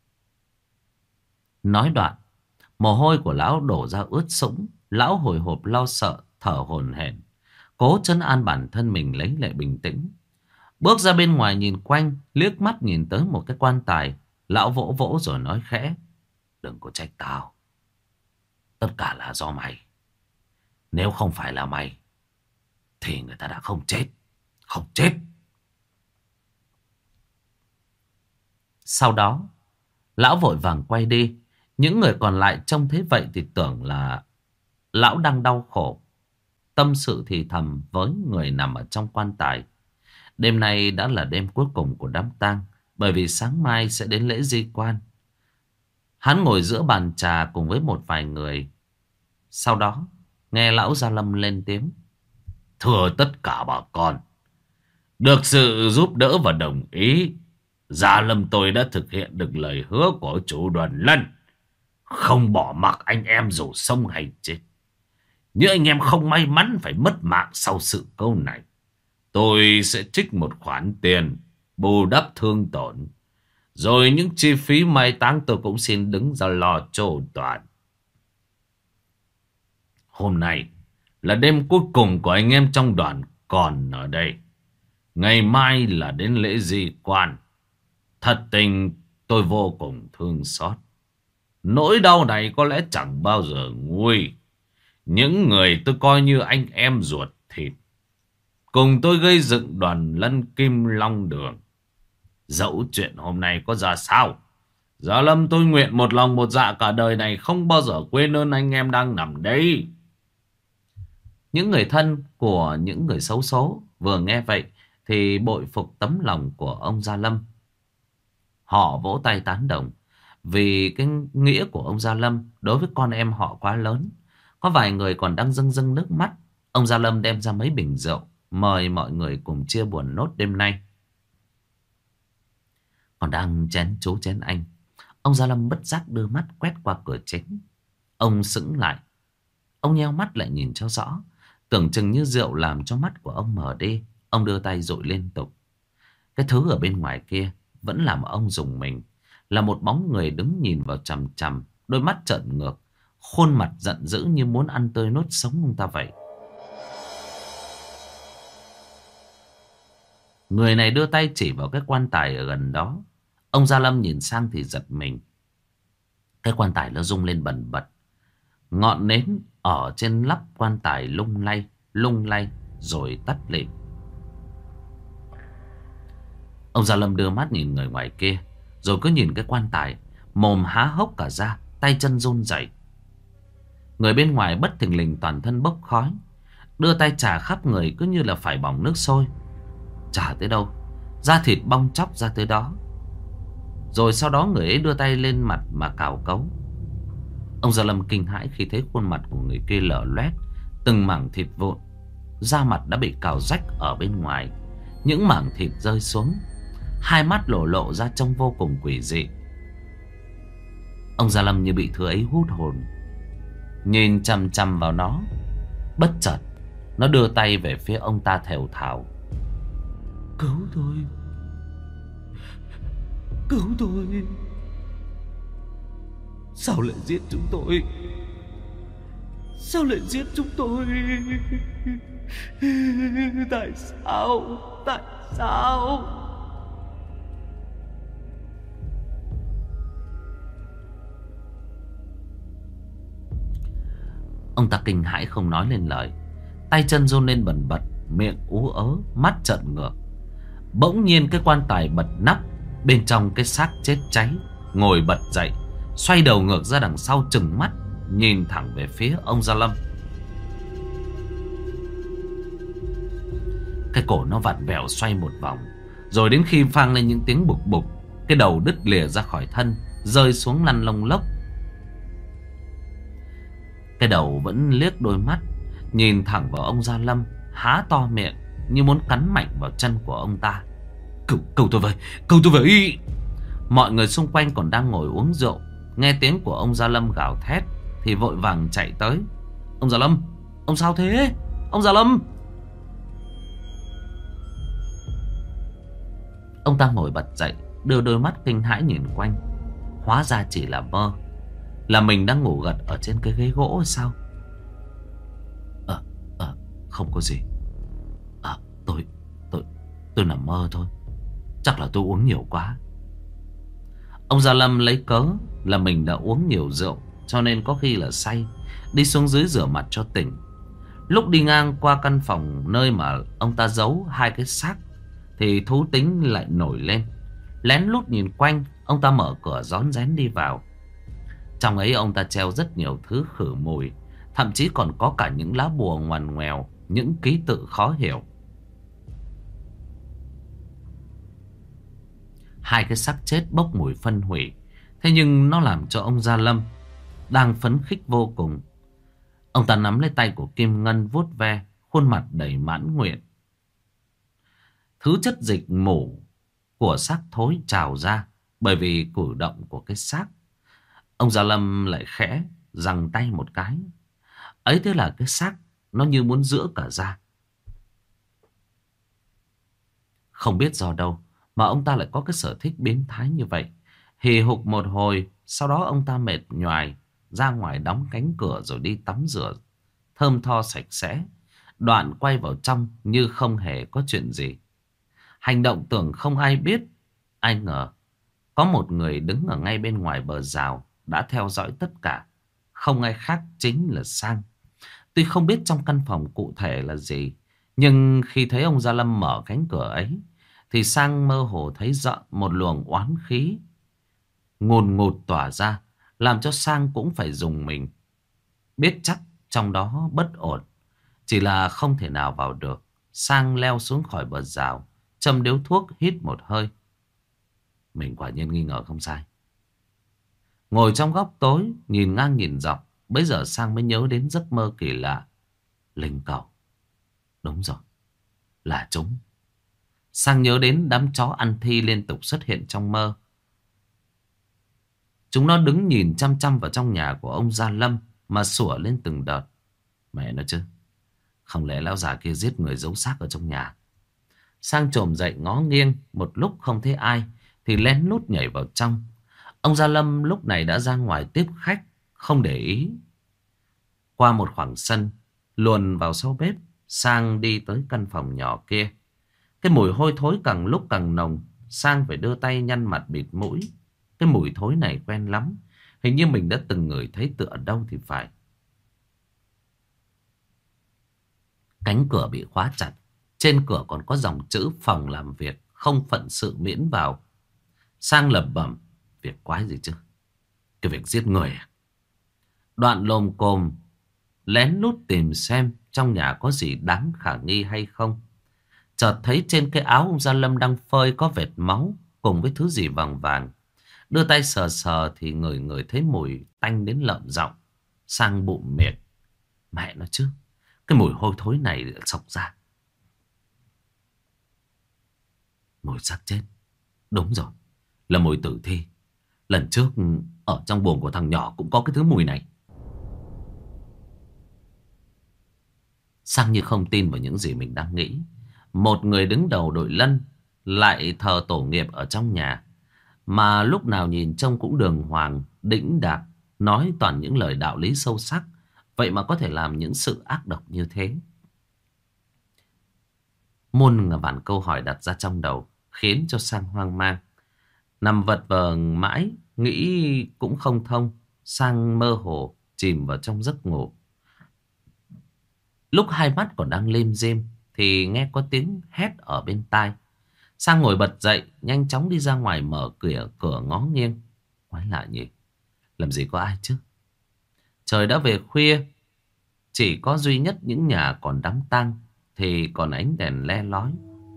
Nói đoạn, mồ hôi của lão đổ ra ướt sũng. Lão hồi hộp lo sợ, thở hổn hển, cố trấn an bản thân mình lấy lại bình tĩnh. Bước ra bên ngoài nhìn quanh, liếc mắt nhìn tới một cái quan tài. Lão vỗ vỗ rồi nói khẽ: Đừng có trách tao. Tất cả là do mày. Nếu không phải là mày thì người ta đã không chết. Không chết. Sau đó lão vội vàng quay đi. Những người còn lại trông thấy vậy thì tưởng là lão đang đau khổ, tâm sự thì thầm với người nằm ở trong quan tài. Đêm nay đã là đêm cuối cùng của đám tang, bởi vì sáng mai sẽ đến lễ di quan. Hắn ngồi giữa bàn trà cùng với một vài người. Sau đó nghe lão Gia Lâm lên tiếng: "Thưa tất cả bà con, được sự giúp đỡ và đồng ý, Gia Lâm tôi đã thực hiện được lời hứa của chủ Đoàn Lân, không bỏ mặc anh em dù sống hay chết. Những anh em không may mắn phải mất mạng sau sự cố này, tôi sẽ trích một khoản tiền bù đắp thương tổn. Rồi những chi phí mai táng tôi cũng xin đứng ra lo chu toàn. Hôm nay là đêm cuối cùng của anh em trong đoàn còn ở đây. Ngày mai là đến lễ di quan. Thật tình tôi vô cùng thương xót. Nỗi đau này có lẽ chẳng bao giờ nguôi. Những người tôi coi như anh em ruột thịt, cùng tôi gây dựng Đoàn Lân Kim Long Đường. Dẫu chuyện hôm nay có ra sao, Gia Lâm tôi nguyện một lòng một dạ cả đời này không bao giờ quên ơn anh em đang nằm đây." Những người thân của những người xấu số vừa nghe vậy thì bội phục tấm lòng của ông Gia Lâm. Họ vỗ tay tán đồng vì cái nghĩa của ông Gia Lâm đối với con em họ quá lớn. Có vài người còn đang rưng rưng nước mắt. Ông Gia Lâm đem ra mấy bình rượu, mời mọi người cùng chia buồn nốt đêm nay. Còn đang chén chú chén anh, ông Gia Lâm bất giác đưa mắt quét qua cửa chính. Ông sững lại. Ông nheo mắt lại nhìn cho rõ. Tưởng chừng như rượu làm cho mắt của ông mở đi. Ông đưa tay dụi liên tục. Cái thứ ở bên ngoài kia vẫn làm ông rùng mình. Là một bóng người đứng nhìn vào chằm chằm, đôi mắt trợn ngược, khuôn mặt giận dữ như muốn ăn tươi nuốt sống ông ta vậy. Người này đưa tay chỉ vào cái quan tài ở gần đó. Ông Gia Lâm nhìn sang thì giật mình. Cái quan tài nó rung lên bần bật. Ngọn nến ở trên nắp quan tài lung lay rồi tắt lịm. Ông Gia Lâm đưa mắt nhìn người ngoài kia, rồi cứ nhìn cái quan tài, mồm há hốc cả ra, tay chân run rẩy. Người bên ngoài bất thình lình toàn thân bốc khói, đưa tay chà khắp người cứ như là phải bỏng nước sôi. Chà tới đâu, da thịt bong tróc ra tới đó. Rồi sau đó người ấy đưa tay lên mặt mà cào cấu. Ông Gia Lâm kinh hãi khi thấy khuôn mặt của người kia lở loét, từng mảng thịt vụn, da mặt đã bị cào rách ở bên ngoài, những mảng thịt rơi xuống, hai mắt lộ ra trông vô cùng quỷ dị. Ông Gia Lâm như bị thứ ấy hút hồn, nhìn chằm chằm vào nó. Bất chợt nó đưa tay về phía ông ta thều thào: "Cứu tôi, cứu tôi. Sao lại giết chúng tôi? Sao lại giết chúng tôi? Tại sao? Tại sao?" Ông ta kinh hãi không nói lên lời, tay chân run lên bần bật, miệng ú ớ, mắt trợn ngược. Bỗng nhiên cái quan tài bật nắp, bên trong cái xác chết cháy ngồi bật dậy, xoay đầu ngược ra đằng sau, trừng mắt nhìn thẳng về phía ông Gia Lâm. Cái cổ nó vặn vẹo xoay một vòng, rồi đến khi vang lên những tiếng bục bục, cái đầu đứt lìa ra khỏi thân, rơi xuống lăn lông lốc. Cái đầu vẫn liếc đôi mắt, nhìn thẳng vào ông Gia Lâm, há to miệng như muốn cắn mạnh vào chân của ông ta. Cứu tôi với, cứu tôi với!" Mọi người xung quanh còn đang ngồi uống rượu, nghe tiếng của ông Gia Lâm gào thét thì vội vàng chạy tới. "Ông Gia Lâm, ông sao thế? Ông Gia Lâm!" Ông ta ngồi bật dậy, đưa đôi mắt kinh hãi nhìn quanh. Hóa ra chỉ là mơ, là mình đang ngủ gật ở trên cái ghế gỗ hay sao? Không có gì. Tôi nằm mơ thôi. Chắc là tôi uống nhiều quá. Ông Gia Lâm lấy cớ là mình đã uống nhiều rượu, cho nên có khi là say, đi xuống dưới rửa mặt cho tỉnh. Lúc đi ngang qua căn phòng nơi mà ông ta giấu hai cái xác thì thú tính lại nổi lên. Lén lút nhìn quanh, ông ta mở cửa rón rén đi vào. Trong ấy ông ta treo rất nhiều thứ khử mùi, thậm chí còn có cả những lá bùa ngoằn ngoèo, những ký tự khó hiểu. Hai cái xác chết bốc mùi phân hủy, thế nhưng nó làm cho ông Gia Lâm đang phấn khích vô cùng. Ông ta nắm lấy tay của Kim Ngân vuốt ve, khuôn mặt đầy mãn nguyện. Thứ chất dịch mủ của xác thối trào ra bởi vì cử động của cái xác. Ông Gia Lâm lại khẽ giằng tay một cái. Ấy thế là cái xác nó như muốn giữa cả ra. Không biết do đâu mà ông ta lại có cái sở thích biến thái như vậy. Hì hục một hồi, sau đó ông ta mệt nhoài ra ngoài đóng cánh cửa rồi đi tắm rửa thơm tho sạch sẽ. Đoạn quay vào trong như không hề có chuyện gì. Hành động tưởng không ai biết. Ai ngờ có một người đứng ở ngay bên ngoài bờ rào đã theo dõi tất cả. Không ai khác chính là Sang. Tuy không biết trong căn phòng cụ thể là gì, nhưng khi thấy ông Gia Lâm mở cánh cửa ấy thì Sang mơ hồ thấy rõ một luồng oán khí ngùn ngụt tỏa ra, làm cho Sang cũng phải rùng mình. Biết chắc trong đó bất ổn, chỉ là không thể nào vào được. Sang leo xuống khỏi bờ rào, châm điếu thuốc hít một hơi. Mình quả nhiên nghi ngờ không sai. Ngồi trong góc tối, nhìn ngang nhìn dọc, bấy giờ Sang mới nhớ đến giấc mơ kỳ lạ. Linh cầu. Đúng rồi, là chúng. Sang nhớ đến đám chó ăn thi liên tục xuất hiện trong mơ. Chúng nó đứng nhìn chăm chăm vào trong nhà của ông Gia Lâm mà sủa lên từng đợt. Mẹ nó chứ, không lẽ lão già kia giết người giấu xác ở trong nhà. Sang chồm dậy ngó nghiêng, một lúc không thấy ai thì lén lút nhảy vào trong. Ông Gia Lâm lúc này đã ra ngoài tiếp khách, không để ý. Qua một khoảng sân, luồn vào sau bếp, Sang đi tới căn phòng nhỏ kia. Cái mùi hôi thối càng lúc càng nồng, Sang phải đưa tay nhăn mặt bịt mũi. Cái mùi thối này quen lắm, hình như mình đã từng ngửi thấy từ ở đâu thì phải. Cánh cửa bị khóa chặt, trên cửa còn có dòng chữ phòng làm việc, không phận sự miễn vào. Sang lẩm bẩm, việc quái gì chứ, cái việc giết người à? Đoạn lồm cồm lén lút tìm xem trong nhà có gì đáng khả nghi hay không. Chợt thấy trên cái áo ông Gia Lâm đang phơi có vệt máu cùng với thứ gì vàng vàng. Đưa tay sờ sờ thì người thấy mùi tanh đến lợm giọng. Sang bụng miệng, mẹ nó chứ, cái mùi hôi thối này xộc ra. Mùi xác chết. Đúng rồi, là mùi tử thi. Lần trước ở trong buồng của thằng nhỏ cũng có cái thứ mùi này. Sang như không tin vào những gì mình đang nghĩ. Một người đứng đầu đội lân lại thờ tổ nghiệp ở trong nhà, mà lúc nào nhìn trông cũng đường hoàng, đĩnh đạc, nói toàn những lời đạo lý sâu sắc. Vậy mà có thể làm những sự ác độc như thế. Muôn vàn câu hỏi đặt ra trong đầu, khiến cho Sang hoang mang. Nằm vật vờ mãi, nghĩ cũng không thông. Sang mơ hồ chìm vào trong giấc ngủ. Lúc hai mắt còn đang lim dim thì nghe có tiếng hét ở bên tai. Sang ngồi bật dậy, nhanh chóng đi ra ngoài mở cửa ngó nghiêng. Quái lạ nhỉ, làm gì có ai chứ. Trời đã về khuya, chỉ có duy nhất những nhà còn đám tang thì còn ánh đèn le lói.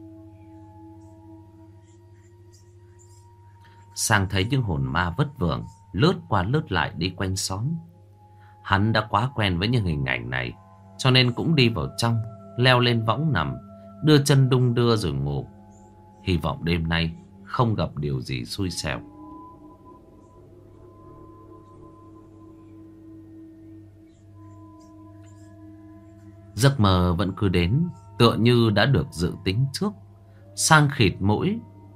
Sang thấy những hồn ma vất vưởng lướt qua lướt lại đi quanh xóm. Hắn đã quá quen với những hình ảnh này, cho nên cũng đi vào trong, leo lên võng nằm, đưa chân đung đưa rồi ngủ. Hy vọng đêm nay không gặp điều gì xui xẻo. Giấc mơ vẫn cứ đến, tựa như đã được dự tính trước. Sang khịt mũi,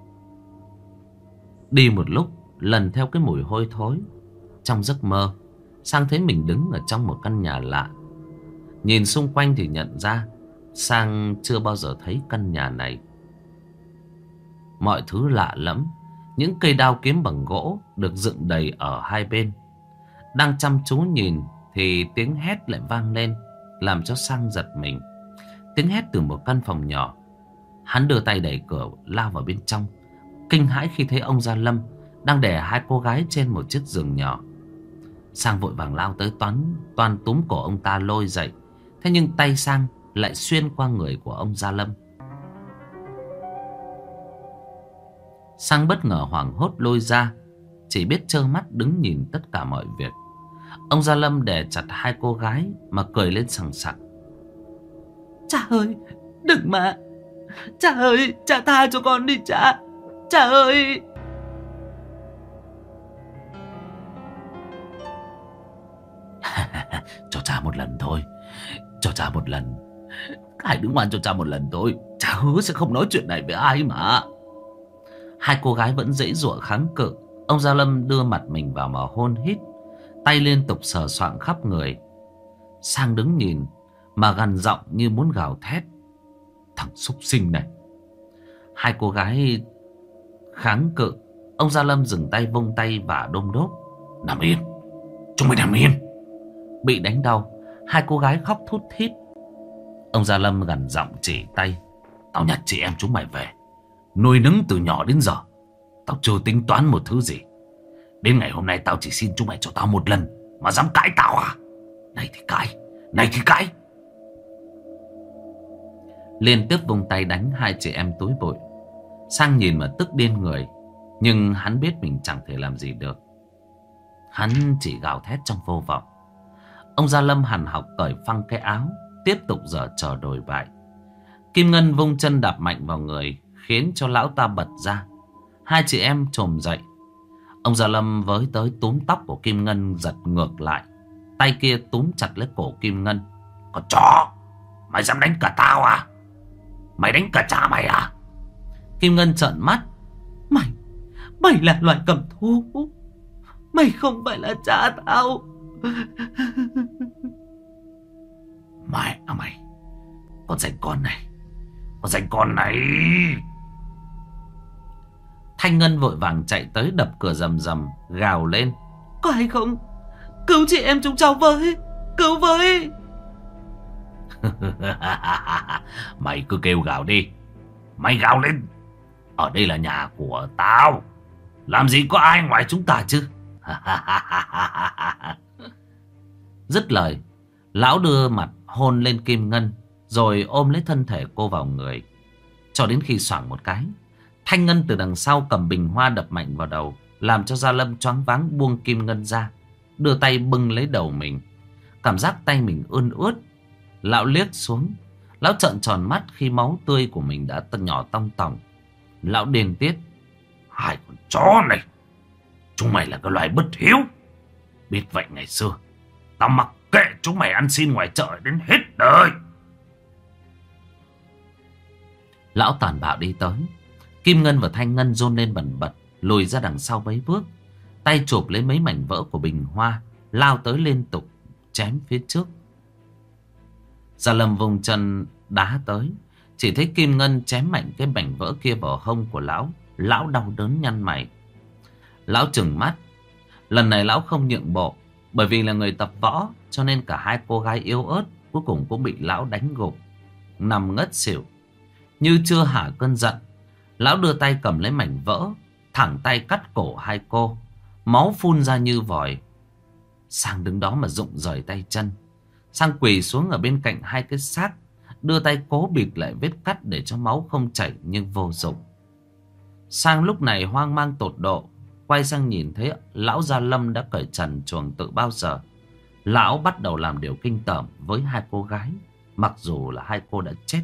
đi một lúc lần theo cái mùi hôi thối. Trong giấc mơ, Sang thấy mình đứng ở trong một căn nhà lạ. Nhìn xung quanh thì nhận ra Sang chưa bao giờ thấy căn nhà này. Mọi thứ lạ lẫm. Những cây đao kiếm bằng gỗ được dựng đầy ở hai bên. Đang chăm chú nhìn thì tiếng hét lại vang lên, làm cho Sang giật mình. Tiếng hét từ một căn phòng nhỏ. Hắn đưa tay đẩy cửa lao vào bên trong, kinh hãi khi thấy ông Gia Lâm đang đè hai cô gái trên một chiếc giường nhỏ. Sang vội vàng lao tới toan túm cổ ông ta lôi dậy. Thế nhưng tay Sang lại xuyên qua người của ông Gia Lâm. Sang bất ngờ hoảng hốt lôi ra, chỉ biết trơ mắt đứng nhìn tất cả mọi việc. Ông Gia Lâm đè chặt hai cô gái mà cười lên sằng sặc. Cha ơi, đừng mà. Cha ơi, cha tha cho con đi cha. Cha ơi. Cho cha một lần thôi. Cho cha một lần. Hãy đứng ngoan cho cha một lần thôi. Cha hứa sẽ không nói chuyện này với ai mà. Hai cô gái vẫn giãy giụa kháng cự. Ông Gia Lâm đưa mặt mình vào mà hôn hít, tay liên tục sờ soạng khắp người. Sang đứng nhìn mà gằn giọng như muốn gào thét. Thằng súc sinh này. Hai cô gái kháng cự. Ông Gia Lâm dừng tay, vung tay và đôm đốp. Nằm yên. Chúng mày nằm yên. Bị đánh đau, hai cô gái khóc thút thít. Ông Gia Lâm gằn giọng chỉ tay. Tao nhặt chị em chúng mày về, nuôi nấng từ nhỏ đến giờ. Tao chưa tính toán một thứ gì. Đến ngày hôm nay tao chỉ xin chúng mày cho tao một lần mà dám cãi tao à? Này thì cãi, này thì cãi. Liên tiếp vung tay đánh hai chị em túi bụi. Sang nhìn mà tức điên người, nhưng hắn biết mình chẳng thể làm gì được. Hắn chỉ gào thét trong vô vọng. Ông Gia Lâm hằn học cởi phăng cái áo, tiếp tục giở trò đồi bại. Kim Ngân vung chân đạp mạnh vào người, khiến cho lão ta bật ra. Hai chị em chồm dậy. Ông Gia Lâm với tới túm tóc của Kim Ngân giật ngược lại. Tay kia túm chặt lấy cổ Kim Ngân. Con chó, mày dám đánh cả tao à? Mày đánh cả cha mày à? Kim Ngân trợn mắt. Mày là loài cầm thú. Mày không phải là cha tao. Mày à mày. Con rảnh con này. Con rảnh con này. Thanh Ngân vội vàng chạy tới đập cửa rầm rầm, gào lên. Có hay không? Cứu chị em chúng cháu với. Cứu với. Mày cứ kêu gào đi. Mày gào lên. Ở đây là nhà của tao. Làm gì có ai ngoài chúng ta chứ. Dứt lời, lão đưa mặt hôn lên Kim Ngân, rồi ôm lấy thân thể cô vào người. Cho đến khi xoảng một cái, Thanh Ngân từ đằng sau cầm bình hoa đập mạnh vào đầu, làm cho Gia Lâm choáng váng buông Kim Ngân ra, đưa tay bưng lấy đầu mình. Cảm giác tay mình ươn ướt. Lão liếc xuống. Lão trợn tròn mắt khi máu tươi của mình đã nhỏ tong tòng. Lão điên tiết. Hai con chó này, chúng mày là cái loài bất hiếu. Biết vậy ngày xưa tao mặc kệ chúng mày ăn xin ngoài chợ đến hết đời. Lão tàn bạo đi tới. Kim Ngân và Thanh Ngân run lên bần bật, lùi ra đằng sau mấy bước, tay chộp lấy mấy mảnh vỡ của bình hoa, lao tới liên tục chém phía trước. Gia Lâm vùng chân đá tới, chỉ thấy Kim Ngân chém mạnh cái mảnh vỡ kia vào hông của lão. Lão đau đớn nhăn mày. Lão trừng mắt. Lần này lão không nhượng bộ, bởi vì là người tập võ, cho nên cả hai cô gái yếu ớt cuối cùng cũng bị lão đánh gục, nằm ngất xỉu. Như chưa hả cơn giận, lão đưa tay cầm lấy mảnh vỡ, thẳng tay cắt cổ hai cô. Máu phun ra như vòi. Sang đứng đó mà rụng rời tay chân. Sang quỳ xuống ở bên cạnh hai cái xác, đưa tay cố bịt lại vết cắt để cho máu không chảy, nhưng vô dụng. Sang lúc này hoang mang tột độ, quay sang nhìn thấy lão Gia Lâm đã cởi trần truồng tự bao giờ. Lão bắt đầu làm điều kinh tởm với hai cô gái, mặc dù là hai cô đã chết.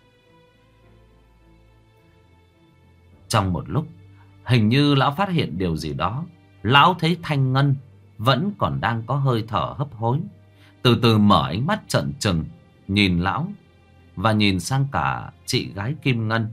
Trong một lúc, hình như lão phát hiện điều gì đó. Lão thấy Thanh Ngân vẫn còn đang có hơi thở hấp hối, từ từ mở ánh mắt trợn trừng nhìn lão và nhìn sang cả chị gái Kim Ngân.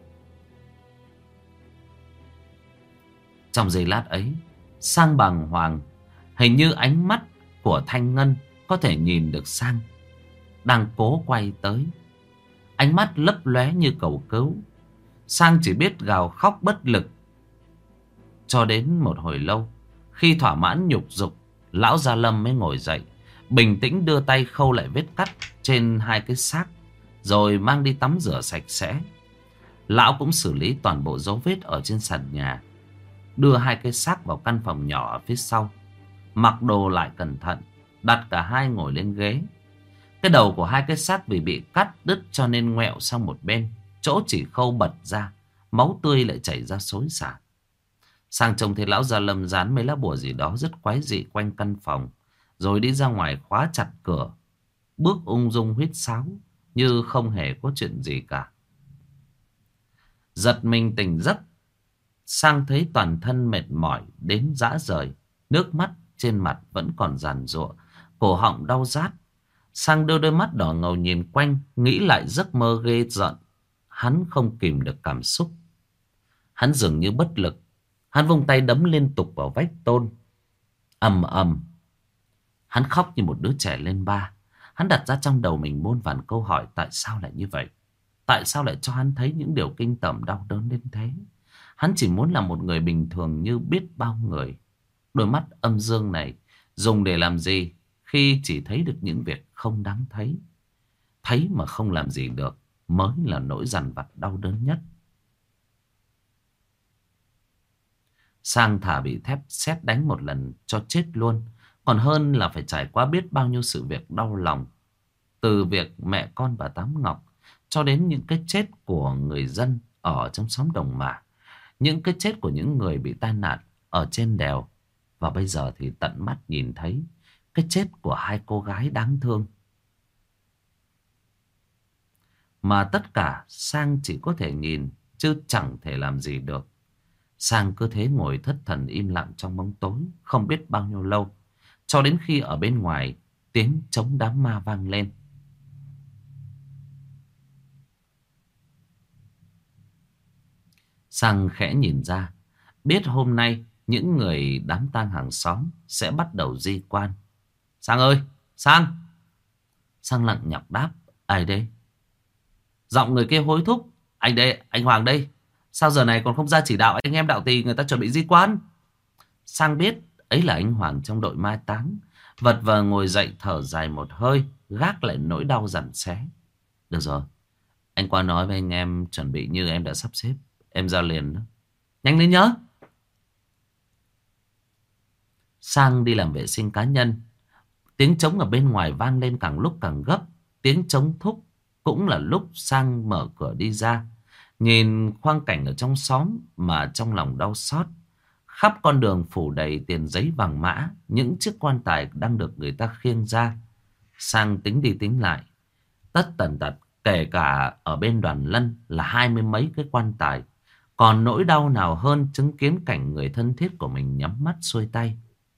Trong giây lát ấy, Sang bàng hoàng. Hình như ánh mắt của Thanh Ngân có thể nhìn được Sang đang cố quay tới. Ánh mắt lấp lóe như cầu cứu. Sang chỉ biết gào khóc bất lực. Cho đến một hồi lâu, khi thỏa mãn nhục dục, lão Gia Lâm mới ngồi dậy, bình tĩnh đưa tay khâu lại vết cắt trên hai cái xác, rồi mang đi tắm rửa sạch sẽ. Lão cũng xử lý toàn bộ dấu vết ở trên sàn nhà, đưa hai cái xác vào căn phòng nhỏ ở phía sau, mặc đồ lại cẩn thận, đặt cả hai ngồi lên ghế. Cái đầu của hai cái xác vì bị cắt đứt cho nên ngoẹo sang một bên, chỗ chỉ khâu bật ra, máu tươi lại chảy ra xối xả. Sang trông thấy lão Gia Lâm dán mấy lá bùa gì đó rất quái dị quanh căn phòng, rồi đi ra ngoài khóa chặt cửa, bước ung dung huýt sáo như không hề có chuyện gì cả. Giật mình tỉnh giấc, Sang thấy toàn thân mệt mỏi đến rã rời, nước mắt trên mặt vẫn còn giàn giụa, cổ họng đau rát. Sang đưa đôi mắt đỏ ngầu nhìn quanh, nghĩ lại giấc mơ ghê rợn. Hắn không kìm được cảm xúc. Hắn dường như bất lực. Hắn vung tay đấm liên tục vào vách tôn. Ầm ầm. Hắn khóc như một đứa trẻ lên ba. Hắn đặt ra trong đầu mình muôn vàn câu hỏi tại sao lại như vậy. Tại sao lại cho hắn thấy những điều kinh tởm đau đớn đến thế. Hắn chỉ muốn là một người bình thường như biết bao người. Đôi mắt âm dương này dùng để làm gì khi chỉ thấy được những việc không đáng thấy. Thấy mà không làm gì được mới là nỗi dằn vặt đau đớn nhất. Sang thà bị thép sét đánh một lần cho chết luôn, còn hơn là phải trải qua biết bao nhiêu sự việc đau lòng. Từ việc mẹ con bà Tám Ngọc cho đến những cái chết của người dân ở trong xóm Đồng Mả, những cái chết của những người bị tai nạn ở trên đèo. Và bây giờ thì tận mắt nhìn thấy cái chết của hai cô gái đáng thương. Mà tất cả Sang chỉ có thể nhìn chứ chẳng thể làm gì được. Sang cứ thế ngồi thất thần im lặng trong bóng tối không biết bao nhiêu lâu, cho đến khi ở bên ngoài tiếng trống đám ma vang lên. Sang khẽ nhìn ra, biết hôm nay những người đám tang hàng xóm sẽ bắt đầu di quan. Sang ơi, Sang! Sang lặng nhọc đáp, ai đây? Giọng người kia hối thúc, anh đây, anh Hoàng đây. Sao giờ này còn không ra chỉ đạo anh em đạo tỳ người ta chuẩn bị di quan? Sang biết ấy là anh Hoàng trong đội mai táng, vật vờ ngồi dậy thở dài một hơi, gác lại nỗi đau giằn xé. Được rồi, anh qua nói với anh em chuẩn bị như em đã sắp xếp. Em ra liền đó. Nhanh lên nhớ. Sang đi làm vệ sinh cá nhân. Tiếng trống ở bên ngoài vang lên càng lúc càng gấp. Tiếng trống thúc cũng là lúc Sang mở cửa đi ra. Nhìn quang cảnh ở trong xóm mà trong lòng đau xót. Khắp con đường phủ đầy tiền giấy vàng mã. Những chiếc quan tài đang được người ta khiêng ra. Sang tính đi tính lại, tất tần tật kể cả ở bên Đoàn Lân là 20 mấy cái quan tài. Còn nỗi đau nào hơn chứng kiến cảnh người thân thiết của mình nhắm mắt xuôi tay.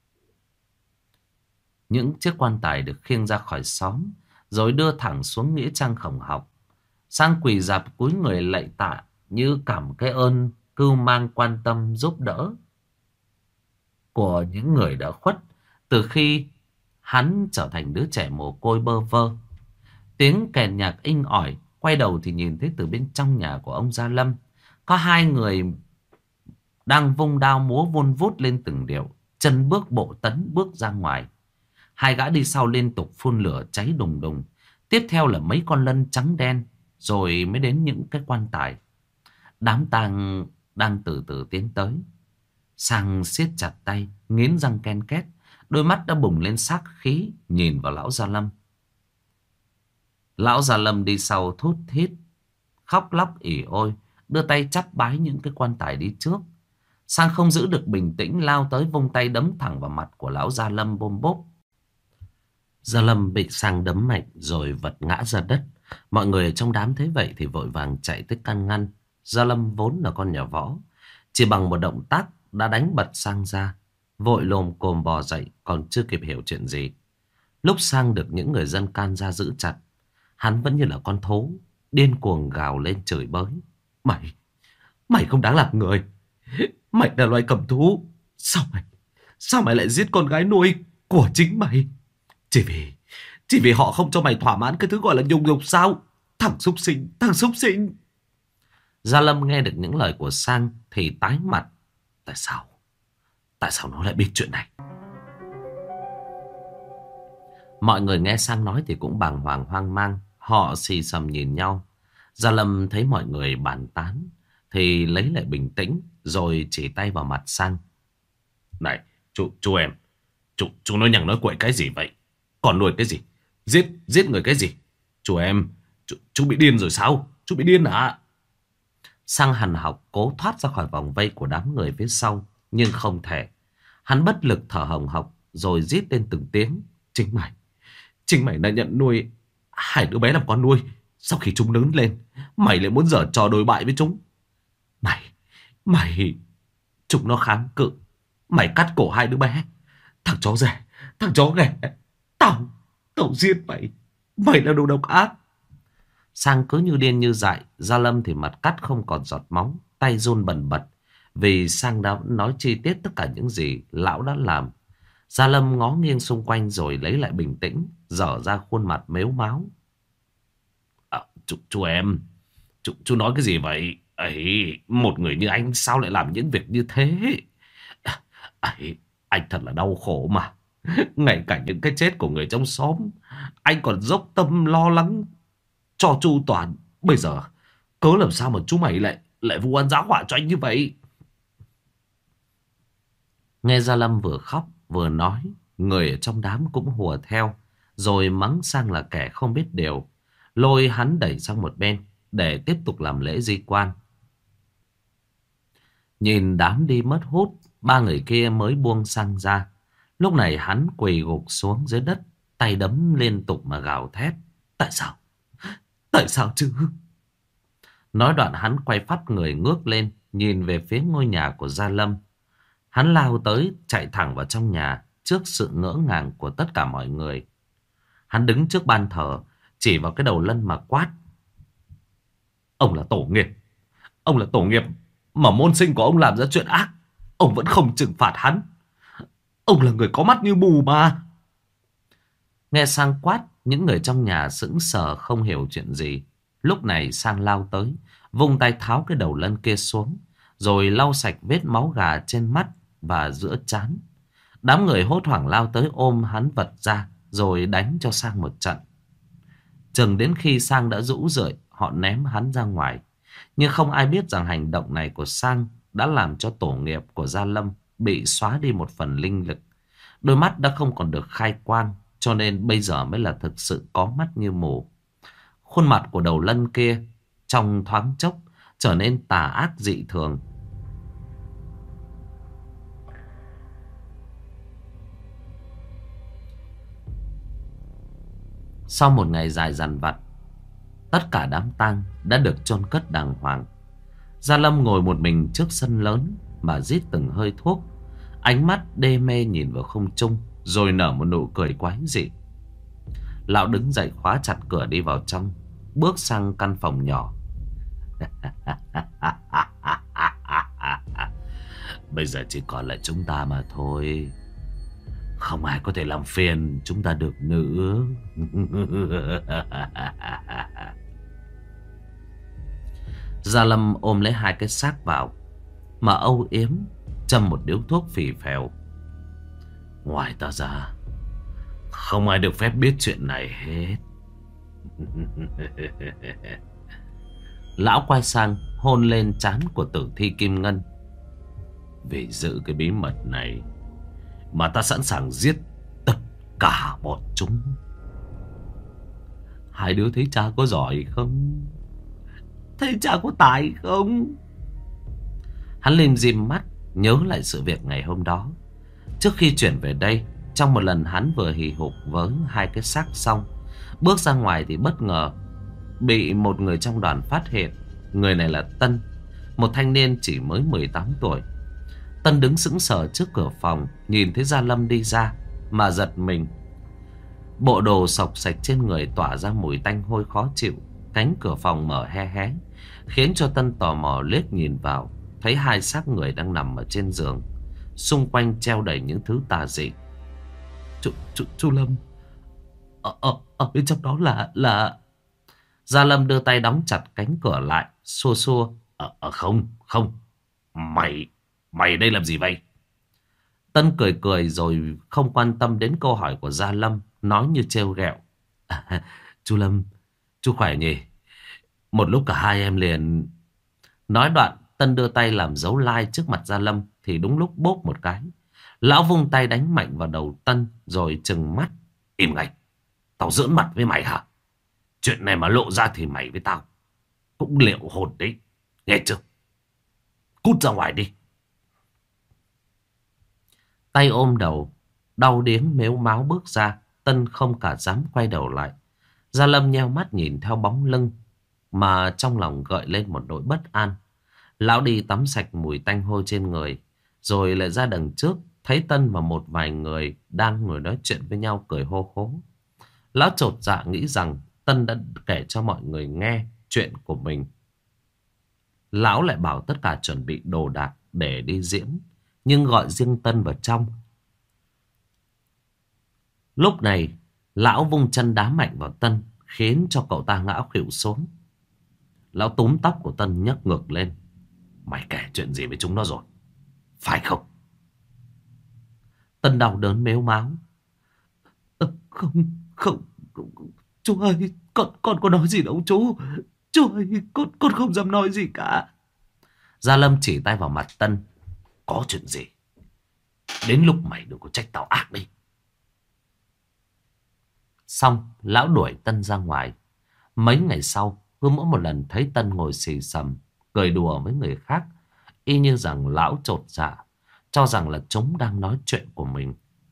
Những chiếc quan tài được khiêng ra khỏi xóm, rồi đưa thẳng xuống nghĩa trang Khổng Học. Sang quỳ rạp cúi người lạy tạ như cảm cái ơn cưu mang quan tâm giúp đỡ của những người đã khuất từ khi hắn trở thành đứa trẻ mồ côi bơ vơ. Tiếng kèn nhạc inh ỏi, quay đầu thì nhìn thấy từ bên trong nhà của ông Gia Lâm có hai người đang vung đao múa vun vút lên từng điệu, chân bước bộ tấn bước ra ngoài. Hai gã đi sau liên tục phun lửa cháy đùng đùng. Tiếp theo là mấy con lân trắng đen, rồi mới đến những cái quan tài. Đám tang đang từ từ tiến tới. Sang siết chặt tay, nghiến răng ken két, đôi mắt đã bùng lên sát khí nhìn vào lão Gia Lâm. Lão Gia Lâm đi sau thút thít, khóc lóc ỉ ôi, đưa tay chắp bái những cái quan tài đi trước. Sang không giữ được bình tĩnh, lao tới vung tay đấm thẳng vào mặt của lão Gia Lâm bôm bốp. Gia Lâm bị Sang đấm mạnh rồi vật ngã ra đất. Mọi người ở trong đám thấy vậy thì vội vàng chạy tới can ngăn. Gia Lâm vốn là con nhà võ, chỉ bằng một động tác đã đánh bật Sang ra. Vội lồm cồm bò dậy, còn chưa kịp hiểu chuyện gì. Lúc Sang được những người dân can ra giữ chặt, hắn vẫn như là con thú, điên cuồng gào lên chửi bới. Mày không đáng làm người. Mày là loài cầm thú. Sao mày lại giết con gái nuôi của chính mày? Chỉ vì họ không cho mày thỏa mãn cái thứ gọi là nhục dục sao? Thằng xúc sinh. Gia Lâm nghe được những lời của Sang thì tái mặt. Tại sao nó lại biết chuyện này? Mọi người nghe Sang nói thì cũng bàng hoàng hoang mang. Họ xì xầm nhìn nhau. Gia Lâm thấy mọi người bàn tán thì lấy lại bình tĩnh, rồi chỉ tay vào mặt Sang. Này chú em, Chú nói nhằng nói quậy cái gì vậy? Còn nuôi cái gì? Giết người cái gì? Chú em, chú bị điên rồi sao? Chú bị điên à? Sang hằn học cố thoát ra khỏi vòng vây của đám người phía sau, nhưng không thể. Hắn bất lực thở hồng hộc rồi rít lên từng tiếng. Chính mày đã nhận nuôi hai đứa bé làm con nuôi. Sau khi chúng lớn lên, mày lại muốn giở trò đồi bại với chúng. Mày, mày, chúng nó kháng cự. Mày cắt cổ hai đứa bé. Thằng chó rẻ, thằng chó ghẻ. Tao giết mày. Mày là đồ độc ác. Sang cứ như điên như dại. Gia Lâm thì mặt cắt không còn giọt máu, tay run bần bật. Vì Sang đã nói chi tiết tất cả những gì lão đã làm. Gia Lâm ngó nghiêng xung quanh rồi lấy lại bình tĩnh, dở ra khuôn mặt mếu máo. Chú em, chú nói cái gì vậy? Ấy, một người như anh sao lại làm những việc như thế? Ấy, anh thật là đau khổ mà. Ngay cả những cái chết của người trong xóm, anh còn dốc tâm lo lắng cho chu toàn. Bây giờ, cớ làm sao mà chú mày lại vu oan giá họa cho anh như vậy? Nghe Gia Lâm vừa khóc vừa nói, người ở trong đám cũng hùa theo, rồi mắng Sang là kẻ không biết điều, lôi hắn đẩy sang một bên để tiếp tục làm lễ di quan. Nhìn đám đi mất hút, ba người kia mới buông Sang ra. Lúc này hắn quỳ gục xuống dưới đất, tay đấm liên tục mà gào thét. Tại sao? Tại sao chứ? Nói đoạn hắn quay phắt người ngước lên, nhìn về phía ngôi nhà của Gia Lâm. Hắn lao tới, chạy thẳng vào trong nhà, trước sự ngỡ ngàng của tất cả mọi người. Hắn đứng trước ban thờ, chỉ vào cái đầu Lân mà quát. Ông là tổ nghiệp. Ông là tổ nghiệp mà môn sinh của ông làm ra chuyện ác. Ông vẫn không trừng phạt hắn. Ông là người có mắt như mù mà. Nghe Sang quát, những người trong nhà sững sờ không hiểu chuyện gì. Lúc này Sang lao tới, vung tay tháo cái đầu Lân kia xuống, rồi lau sạch vết máu gà trên mắt và giữa trán. Đám người hốt hoảng lao tới ôm hắn vật ra, rồi đánh cho Sang một trận. Chừng đến khi Sang đã rũ rượi, họ ném hắn ra ngoài. Nhưng không ai biết rằng hành động này của Sang đã làm cho tổ nghiệp của Gia Lâm bị xóa đi một phần linh lực. Đôi mắt đã không còn được khai quang, cho nên bây giờ mới là thực sự có mắt như mù. Khuôn mặt của đầu Lân kia trong thoáng chốc trở nên tà ác dị thường. Sau một ngày dài dằn vặt, tất cả đám tang đã được chôn cất đàng hoàng. Gia Lâm ngồi một mình trước sân lớn mà rít từng hơi thuốc, ánh mắt đê mê nhìn vào không trung, rồi nở một nụ cười quái dị. Lão đứng dậy khóa chặt cửa đi vào trong, bước sang căn phòng nhỏ. Bây giờ chỉ còn lại chúng ta mà thôi. Không ai có thể làm phiền chúng ta được nữa. Gia Lâm ôm lấy hai cái xác vào mà âu yếm, châm một điếu thuốc phì phèo. Ngoài ta ra, không ai được phép biết chuyện này hết. Lão quay sang hôn lên trán của tử thi Kim Ngân. Vì giữ cái bí mật này mà ta sẵn sàng giết tất cả bọn chúng. Hai đứa thấy cha có giỏi không? Thấy cha có tài không? Hắn lim dim mắt, nhớ lại sự việc ngày hôm đó. Trước khi chuyển về đây, trong một lần hắn vừa hì hục với hai cái xác xong, bước ra ngoài thì bất ngờ bị một người trong đoàn phát hiện. Người này là Tân, một thanh niên chỉ mới 18 tuổi. Tân đứng sững sờ trước cửa phòng, nhìn thấy Gia Lâm đi ra mà giật mình. Bộ đồ xộc xạch trên người tỏa ra mùi tanh hôi khó chịu. Cánh cửa phòng mở hé hé, khiến cho Tân tò mò liếc nhìn vào, thấy hai xác người đang nằm ở trên giường, xung quanh treo đầy những thứ tà dị. Chú Lâm, ở bên trong đó là... Gia Lâm đưa tay đóng chặt cánh cửa lại, xua xua. Không. Mày đây làm gì vậy? Tân cười cười rồi không quan tâm đến câu hỏi của Gia Lâm, nói như trêu ghẹo. Chú Lâm, chú khỏe nhỉ? Một lúc cả hai em liền... Nói đoạn, Tân đưa tay làm dấu like trước mặt Gia Lâm, thì đúng lúc bốp một cái. Lão vung tay đánh mạnh vào đầu Tân rồi trừng mắt. Im ngay. Tao giỡn mặt với mày hả? Chuyện này mà lộ ra thì mày với tao cũng liệu hồn đấy. Nghe chưa? Cút ra ngoài đi. Tay ôm đầu, đau điếng mếu máo bước ra. Tân không cả dám quay đầu lại. Gia Lâm nheo mắt nhìn theo bóng lưng mà trong lòng gợi lên một nỗi bất an. Lão đi tắm sạch mùi tanh hôi trên người, rồi lại ra đằng trước, thấy Tân và một vài người đang ngồi nói chuyện với nhau cười hô hố. Lão chột dạ nghĩ rằng Tân đã kể cho mọi người nghe chuyện của mình. Lão lại bảo tất cả chuẩn bị đồ đạc để đi diễn, nhưng gọi riêng Tân vào trong. Lúc này, lão vung chân đá mạnh vào Tân, khiến cho cậu ta ngã khuỵu xuống. Lão túm tóc của Tân nhấc ngược lên. Mày kể chuyện gì với chúng nó rồi, phải không? Tân đau đớn mếu máo. Không, chú ơi, con có nói gì đâu chú. Chú ơi, con không dám nói gì cả. Gia Lâm chỉ tay vào mặt Tân. Có chuyện gì? Đến lúc mày đừng có trách tao ác đi. Xong, lão đuổi Tân ra ngoài. Mấy ngày sau, cứ mỗi một lần thấy Tân ngồi xì xầm, cười đùa với người khác, y như rằng lão chột dạ, cho rằng là chúng đang nói chuyện của mình.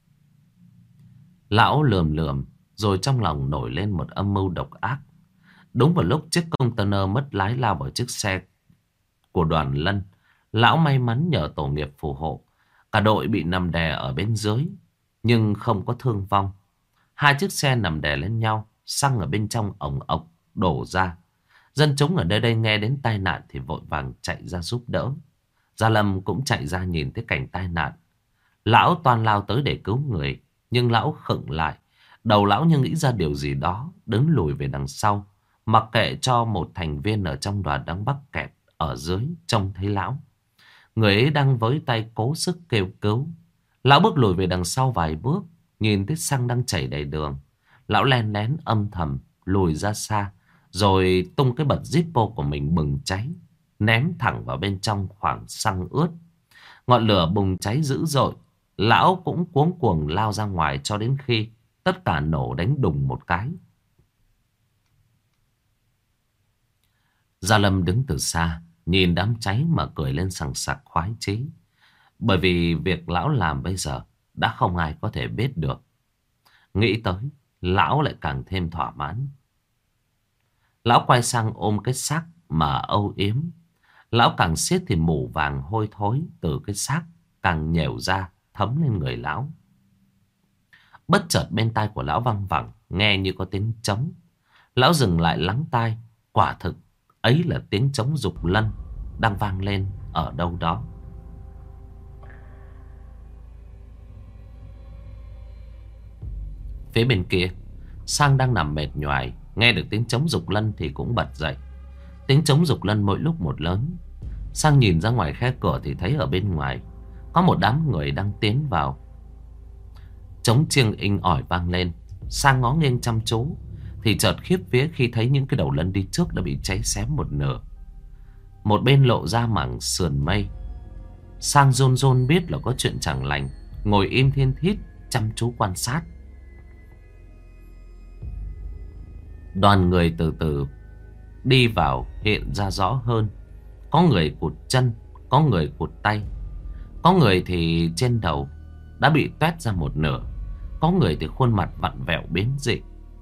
Lão lườm lườm, rồi trong lòng nổi lên một âm mưu độc ác. Đúng vào lúc chiếc container mất lái lao vào chiếc xe của Đoàn Lân, lão may mắn nhờ tổ nghiệp phù hộ, cả đội bị nằm đè ở bên dưới, nhưng không có thương vong. Hai chiếc xe nằm đè lên nhau, xăng ở bên trong ồng ộc đổ ra. Dân chúng ở nơi đây nghe đến tai nạn thì vội vàng chạy ra giúp đỡ. Gia Lâm cũng chạy ra nhìn thấy cảnh tai nạn. Lão toan lao tới để cứu người, nhưng lão khựng lại. Đầu lão như nghĩ ra điều gì đó, đứng lùi về đằng sau, mặc kệ cho một thành viên ở trong đoàn đang mắc kẹt ở dưới trông thấy lão. Người ấy đang với tay cố sức kêu cứu. Lão bước lùi về đằng sau vài bước, nhìn thấy xăng đang chảy đầy đường. Lão len lén âm thầm lùi ra xa, rồi tung cái bật Zippo của mình bừng cháy, ném thẳng vào bên trong khoảng xăng ướt. Ngọn lửa bùng cháy dữ dội. Lão cũng cuống cuồng lao ra ngoài cho đến khi tất cả nổ đánh đùng một cái. Gia Lâm đứng từ xa, nhìn đám cháy mà cười lên sằng sặc khoái chí. Bởi vì việc lão làm bây giờ đã không ai có thể biết được. Nghĩ tới, lão lại càng thêm thỏa mãn. Lão quay sang ôm cái xác mà âu yếm. Lão càng siết thì mủ vàng hôi thối từ cái xác càng nhèo ra, thấm lên người lão. Bất chợt bên tai của lão văng vẳng, nghe như có tiếng trống. Lão dừng lại lắng tai. Quả thực ấy là tiếng trống Dục Lân đang vang lên ở đâu đó. Phía bên kia, Sang đang nằm mệt nhoài, nghe được tiếng trống Dục Lân thì cũng bật dậy. Tiếng trống Dục Lân mỗi lúc một lớn. Sang nhìn ra ngoài khe cửa thì thấy ở bên ngoài có một đám người đang tiến vào. Trống chiêng inh ỏi vang lên. Sang ngó nghiêng chăm chú thì chợt khiếp vía khi thấy những cái đầu lân đi trước đã bị cháy xém một nửa. Một bên lộ ra mảng sườn mây. Sang run run biết là có chuyện chẳng lành, ngồi im thiên thít chăm chú quan sát. Đoàn người từ từ đi vào hiện ra rõ hơn. Có người cụt chân, có người cụt tay, có người thì trên đầu đã bị toét ra một nửa, có người thì khuôn mặt vặn vẹo biến dị.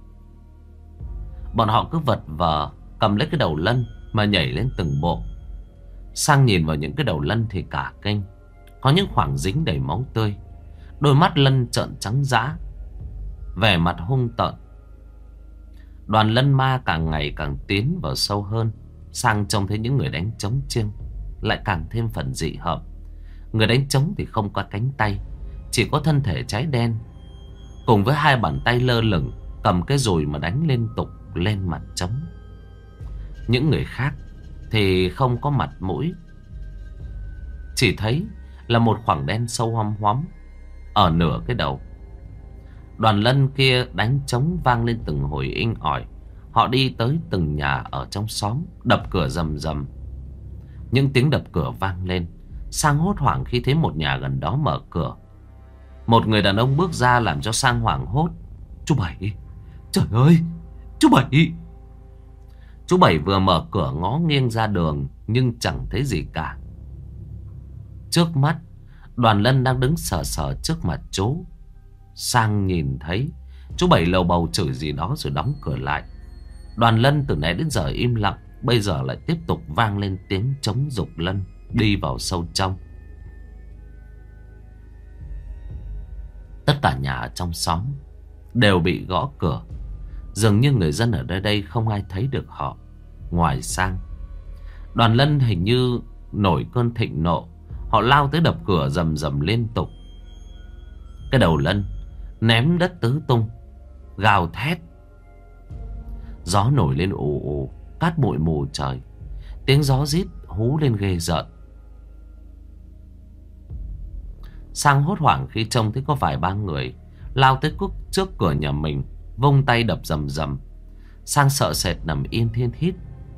Bọn họ cứ vật vờ cầm lấy cái đầu lân mà nhảy lên từng bộ. Sang nhìn vào những cái đầu lân thì cả kinh. Có những khoảng dính đầy máu tươi, đôi mắt lân trợn trắng dã, vẻ mặt hung tợn. Đoàn lân ma càng ngày càng tiến vào sâu hơn. Sang trông thấy những người đánh trống chiêng lại càng thêm phần dị hợm. Người đánh trống thì không có cánh tay, chỉ có thân thể cháy đen, cùng với hai bàn tay lơ lửng cầm cái dùi mà đánh liên tục lên mặt trống. Những người khác thì không có mặt mũi, chỉ thấy là một khoảng đen sâu hăm hoắm ở nửa cái đầu. Đoàn lân kia đánh trống vang lên từng hồi inh ỏi. Họ đi tới từng nhà ở trong xóm, đập cửa rầm rầm. Những tiếng đập cửa vang lên. Sang hốt hoảng khi thấy một nhà gần đó mở cửa. Một người đàn ông bước ra làm cho Sang hoảng hốt. Chú Bảy! Trời ơi! Chú Bảy! Chú Bảy vừa mở cửa ngó nghiêng ra đường nhưng chẳng thấy gì cả. Trước mắt, Đoàn Lân đang đứng sờ sờ trước mặt chú. Sang nhìn thấy, chú Bảy lầu bầu chửi gì đó rồi đóng cửa lại. Đoàn Lân từ nãy đến giờ im lặng, bây giờ lại tiếp tục vang lên tiếng trống giục Lân đi vào sâu trong. Tất cả nhà ở trong xóm đều bị gõ cửa. Dường như người dân ở đây không ai thấy được họ, ngoài Sang. Đoàn Lân hình như nổi cơn thịnh nộ. Họ lao tới đập cửa rầm rầm liên tục. Cái đầu Lân ném đất tứ tung, gào thét. Gió nổi lên ù ù, cát bụi mù trời. Tiếng gió rít hú lên ghê rợn. Sang hốt hoảng khi trông thấy có vài ba người lao tới trước cửa nhà mình, vung tay đập rầm rầm. Sang sợ sệt nằm yên thiên thít.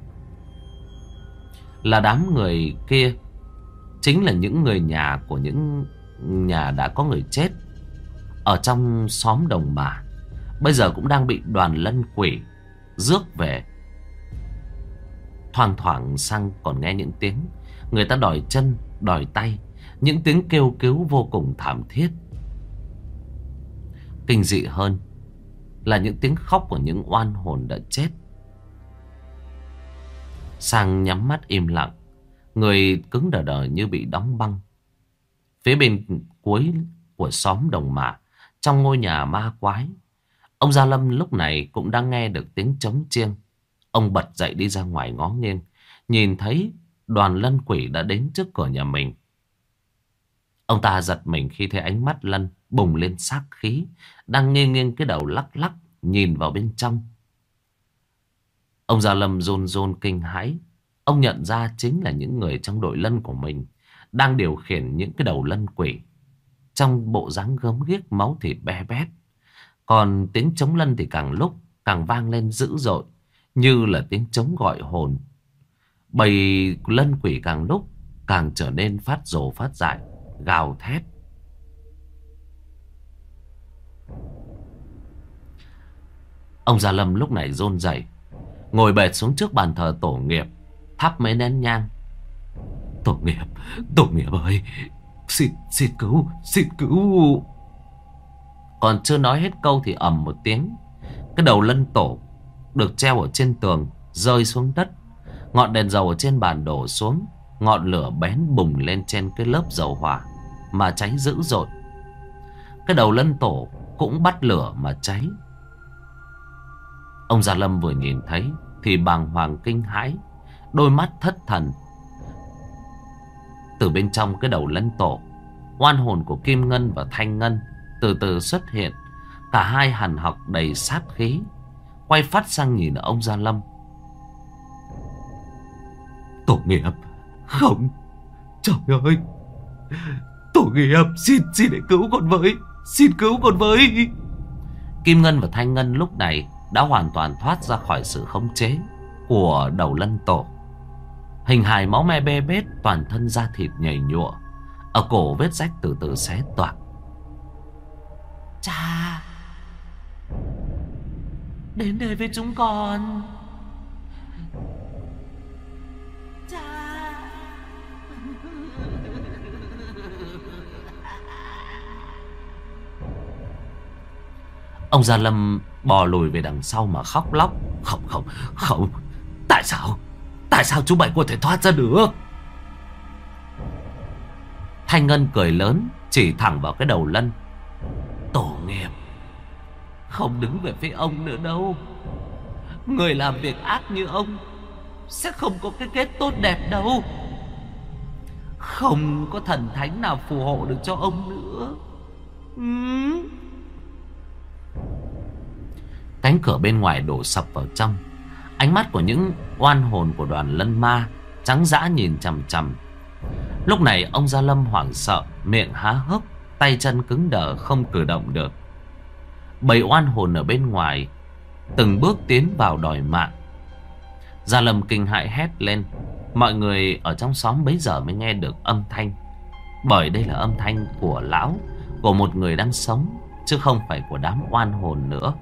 Là đám người kia chính là những người nhà của những nhà đã có người chết ở trong xóm Đồng Mà. Bây giờ cũng đang bị đoàn lân quỷ rước về. Thoang thoảng Sang còn nghe những tiếng người ta đòi chân, đòi tay, những tiếng kêu cứu vô cùng thảm thiết. Kinh dị hơn là những tiếng khóc của những oan hồn đã chết. Sang nhắm mắt im lặng, người cứng đờ đờ như bị đóng băng. Phía bên cuối của xóm Đồng Mạ, trong ngôi nhà ma quái, ông Gia Lâm lúc này cũng đang nghe được tiếng trống chiêng. Ông bật dậy đi ra ngoài ngó nghiêng, nhìn thấy đoàn lân quỷ đã đến trước cửa nhà mình. Ông ta giật mình khi thấy ánh mắt Lân bùng lên sát khí, đang nghiêng nghiêng cái đầu lắc lắc nhìn vào bên trong. Ông Gia Lâm run run kinh hãi. Ông nhận ra chính là những người trong đội lân của mình đang điều khiển những cái đầu lân quỷ, trong bộ dáng gớm ghiếc, máu thịt be bét. Còn tiếng trống lân thì càng lúc càng vang lên dữ dội, như là tiếng trống gọi hồn. Bầy lân quỷ càng lúc càng trở nên phát rồ phát dại, gào thét. Ông Gia Lâm lúc này run rẩy, ngồi bệt xuống trước bàn thờ tổ nghiệp, thắp mấy nén nhang. Tổ nghiệp ơi, xin cứu. Còn chưa nói hết câu thì ầm một tiếng, cái đầu lân tổ được treo ở trên tường rơi xuống đất. Ngọn đèn dầu ở trên bàn đổ xuống, ngọn lửa bén bùng lên trên cái lớp dầu hỏa mà cháy dữ dội. Cái đầu lân tổ cũng bắt lửa mà cháy. Ông Gia Lâm vừa nhìn thấy thì bàng hoàng kinh hãi, đôi mắt thất thần. Từ bên trong cái đầu lân tổ, oan hồn của Kim Ngân và Thanh Ngân từ từ xuất hiện. Cả hai hằn học đầy sát khí, quay phát sang nhìn ông Gia Lâm. Tổ nghiệp, không, trời ơi, tổ nghiệp, xin hãy cứu con với, xin cứu con với. Kim Ngân và Thanh Ngân lúc này đã hoàn toàn thoát ra khỏi sự khống chế của đầu lân tổ. Hình hài máu me bê bết, toàn thân da thịt nhầy nhụa, ở cổ vết rách từ từ xé toạc. Cha, đến đây với chúng con. Cha. Ông Gia Lâm bò lùi về đằng sau mà khóc lóc. Không. Tại sao chú Bảy có thể thoát ra được? Thanh Ngân cười lớn, chỉ thẳng vào cái đầu Lân. Tổ nghiệp không đứng về phía ông nữa đâu. Người làm việc ác như ông sẽ không có cái kết tốt đẹp đâu. Không có thần thánh nào phù hộ được cho ông nữa. Cánh cửa bên ngoài đổ sập vào trong. Ánh mắt của những oan hồn của đoàn lân ma trắng dã nhìn chằm chằm. Lúc này ông Gia Lâm hoảng sợ, miệng há hốc, tay chân cứng đờ không cử động được. Bầy oan hồn ở bên ngoài từng bước tiến vào đòi mạng. Gia Lâm kinh hãi hét lên. Mọi người ở trong xóm bấy giờ mới nghe được âm thanh, bởi đây là âm thanh của lão của một người đang sống, chứ không phải của đám oan hồn nữa.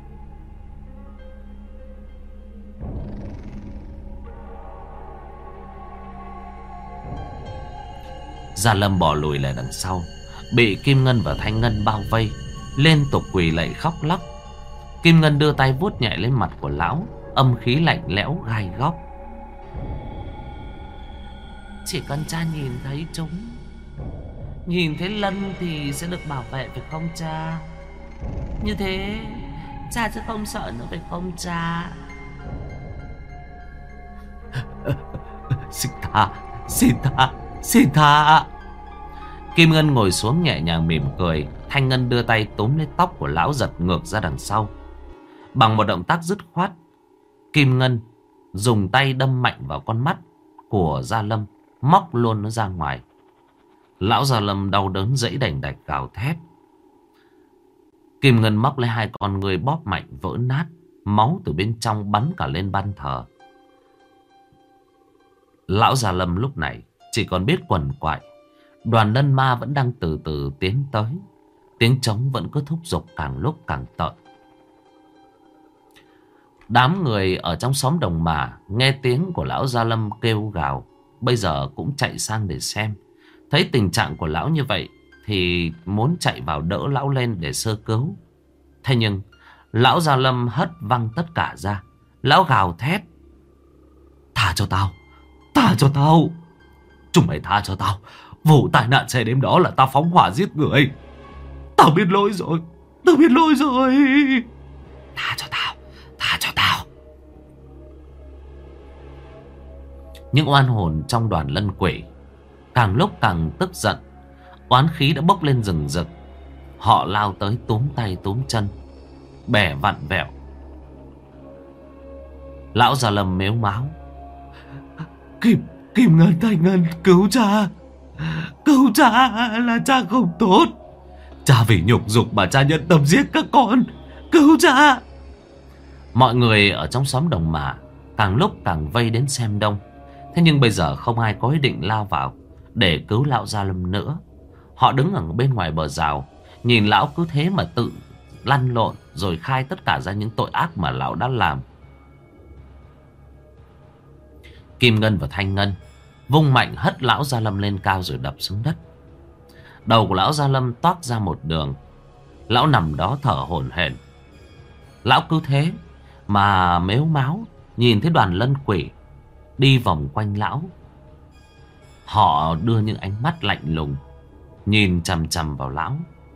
Gia Lâm bỏ lùi lại đằng sau, bị Kim Ngân và Thanh Ngân bao vây, liên tục quỳ lạy khóc lóc. Kim Ngân đưa tay vuốt nhẹ lên mặt của lão, âm khí lạnh lẽo gai góc. Chỉ cần cha nhìn thấy chúng, nhìn thấy Lân thì sẽ được bảo vệ, phải không cha? Như thế cha sẽ không sợ nữa, phải không cha? Xin tha, xin tha, xin tha. Kim Ngân ngồi xuống nhẹ nhàng mỉm cười. Thanh Ngân đưa tay túm lấy tóc của lão, giật ngược ra đằng sau. Bằng một động tác dứt khoát, Kim Ngân dùng tay đâm mạnh vào con mắt của Gia Lâm, móc luôn nó ra ngoài. Lão Gia Lâm đau đớn giãy đành đạch gào thét. Kim Ngân móc lấy hai con ngươi bóp mạnh vỡ nát, máu từ bên trong bắn cả lên ban thờ. Lão Gia Lâm lúc này chỉ còn biết quằn quại. Đoàn lân ma vẫn đang từ từ tiến tới, tiếng trống vẫn cứ thúc giục càng lúc càng tợn. Đám người ở trong xóm Đồng Mà nghe tiếng của lão Gia Lâm kêu gào, bây giờ cũng chạy sang để xem. Thấy tình trạng của lão như vậy thì muốn chạy vào đỡ lão lên để sơ cứu. Thế nhưng lão Gia Lâm hất văng tất cả ra. Lão gào thét: Tha cho tao, tha cho tao, chúng mày tha cho tao. Vụ tai nạn xe đêm đó là tao phóng hỏa giết người. Tao biết lỗi rồi, tao biết lỗi rồi. Tha cho tao, tha cho tao. Những oan hồn trong đoàn lân quỷ càng lúc càng tức giận. Oán khí đã bốc lên rừng rực. Họ lao tới túm tay túm chân, bẻ vặn vẹo. Lão Gia Lâm mếu máo: Kim Ngân, Thanh Ngân, cứu cha. Cứu cha, là cha không tốt. Cha vì nhục dục mà cha nhận tâm giết các con. Cứu cha. Mọi người ở trong xóm Đồng Mà càng lúc càng vây đến xem đông. Thế nhưng bây giờ không ai có ý định lao vào để cứu lão Gia Lâm nữa. Họ đứng ở bên ngoài bờ rào, nhìn lão cứ thế mà tự lăn lộn, rồi khai tất cả ra những tội ác mà lão đã làm. Kim Ngân và Thanh Ngân vung mạnh hất lão Gia Lâm lên cao rồi đập xuống đất. Đầu của lão Gia Lâm toác ra một đường. Lão nằm đó thở hổn hển. Lão cứ thế mà mếu máo nhìn thấy đoàn lân quỷ đi vòng quanh lão. Họ đưa những ánh mắt lạnh lùng nhìn chằm chằm vào lão.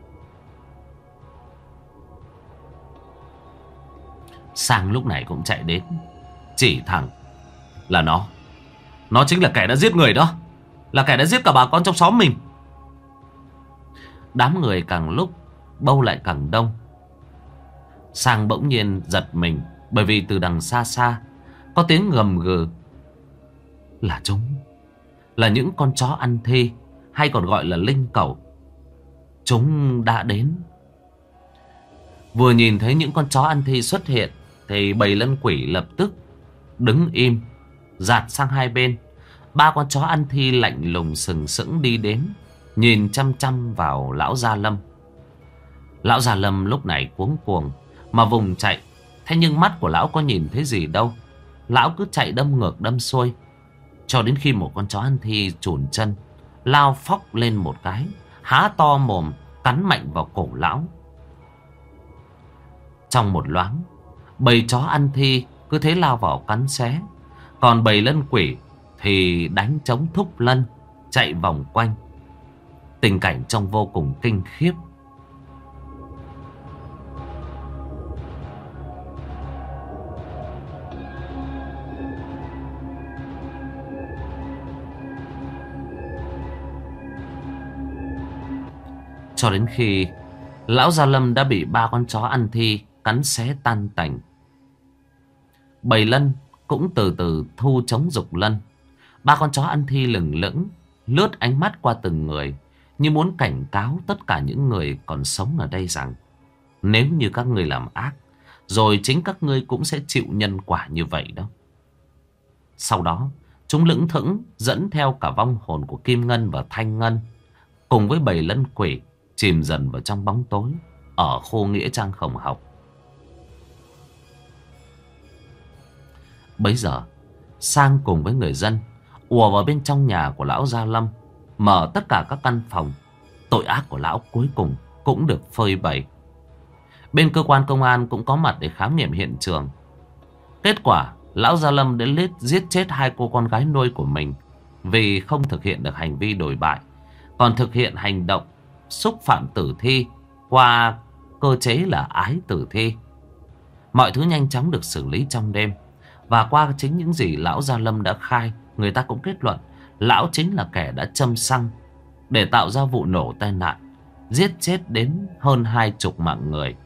Sang lúc này cũng chạy đến, chỉ thẳng: Là nó chính là kẻ đã giết người đó, là kẻ đã giết cả bà con trong xóm mình. Đám người càng lúc bâu lại càng đông. Sang bỗng nhiên giật mình, bởi vì từ đằng xa xa có tiếng gầm gừ. Là chúng, là những con chó ăn thi, hay còn gọi là linh cẩu. Chúng đã đến. Vừa nhìn thấy những con chó ăn thi xuất hiện thì bầy lân quỷ lập tức đứng im, dạt sang hai bên. Ba con chó ăn thi lạnh lùng sừng sững đi đến, nhìn chăm chăm vào lão Gia Lâm. Lão Gia Lâm lúc này cuống cuồng mà vùng chạy. Thế nhưng mắt của lão có nhìn thấy gì đâu. Lão cứ chạy đâm ngược đâm xuôi, cho đến khi một con chó ăn thi chùn chân lao phóc lên một cái, há to mồm cắn mạnh vào cổ lão. Trong một loáng, bầy chó ăn thi cứ thế lao vào cắn xé. Còn bầy lân quỷ thì đánh trống thúc lân, chạy vòng quanh. Tình cảnh trông vô cùng kinh khiếp. Cho đến khi lão Gia Lâm đã bị ba con chó ăn thi cắn xé tan tành. Bầy lân cũng từ từ thu chống dục lân. Ba con chó ăn thi lừng lững lướt ánh mắt qua từng người, như muốn cảnh cáo tất cả những người còn sống ở đây rằng nếu như các ngươi làm ác, rồi chính các ngươi cũng sẽ chịu nhân quả như vậy đó. Sau đó chúng lững thững dẫn theo cả vong hồn của Kim Ngân và Thanh Ngân cùng với bầy lân quỷ chìm dần vào trong bóng tối ở khu nghĩa trang Khổng Học. Bấy giờ Sang cùng với người dân ùa vào bên trong nhà của lão Gia Lâm, mở tất cả các căn phòng. Tội ác của lão cuối cùng cũng được phơi bày. Bên cơ quan công an cũng có mặt để khám nghiệm hiện trường. Kết quả lão Gia Lâm đã giết chết 2 cô con gái nuôi của mình vì không thực hiện được hành vi đồi bại, còn thực hiện hành động xúc phạm tử thi qua cơ chế là ái tử thi. Mọi thứ nhanh chóng được xử lý trong đêm. Và qua chính những gì lão Gia Lâm đã khai, người ta cũng kết luận lão chính là kẻ đã châm xăng để tạo ra vụ nổ tai nạn, giết chết đến hơn 20 mạng người.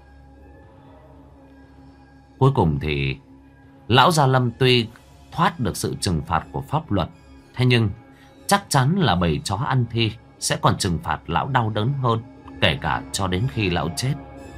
Cuối cùng thì lão Gia Lâm tuy thoát được sự trừng phạt của pháp luật, thế nhưng chắc chắn là bầy chó ăn thi sẽ còn trừng phạt lão đau đớn hơn, kể cả cho đến khi lão chết.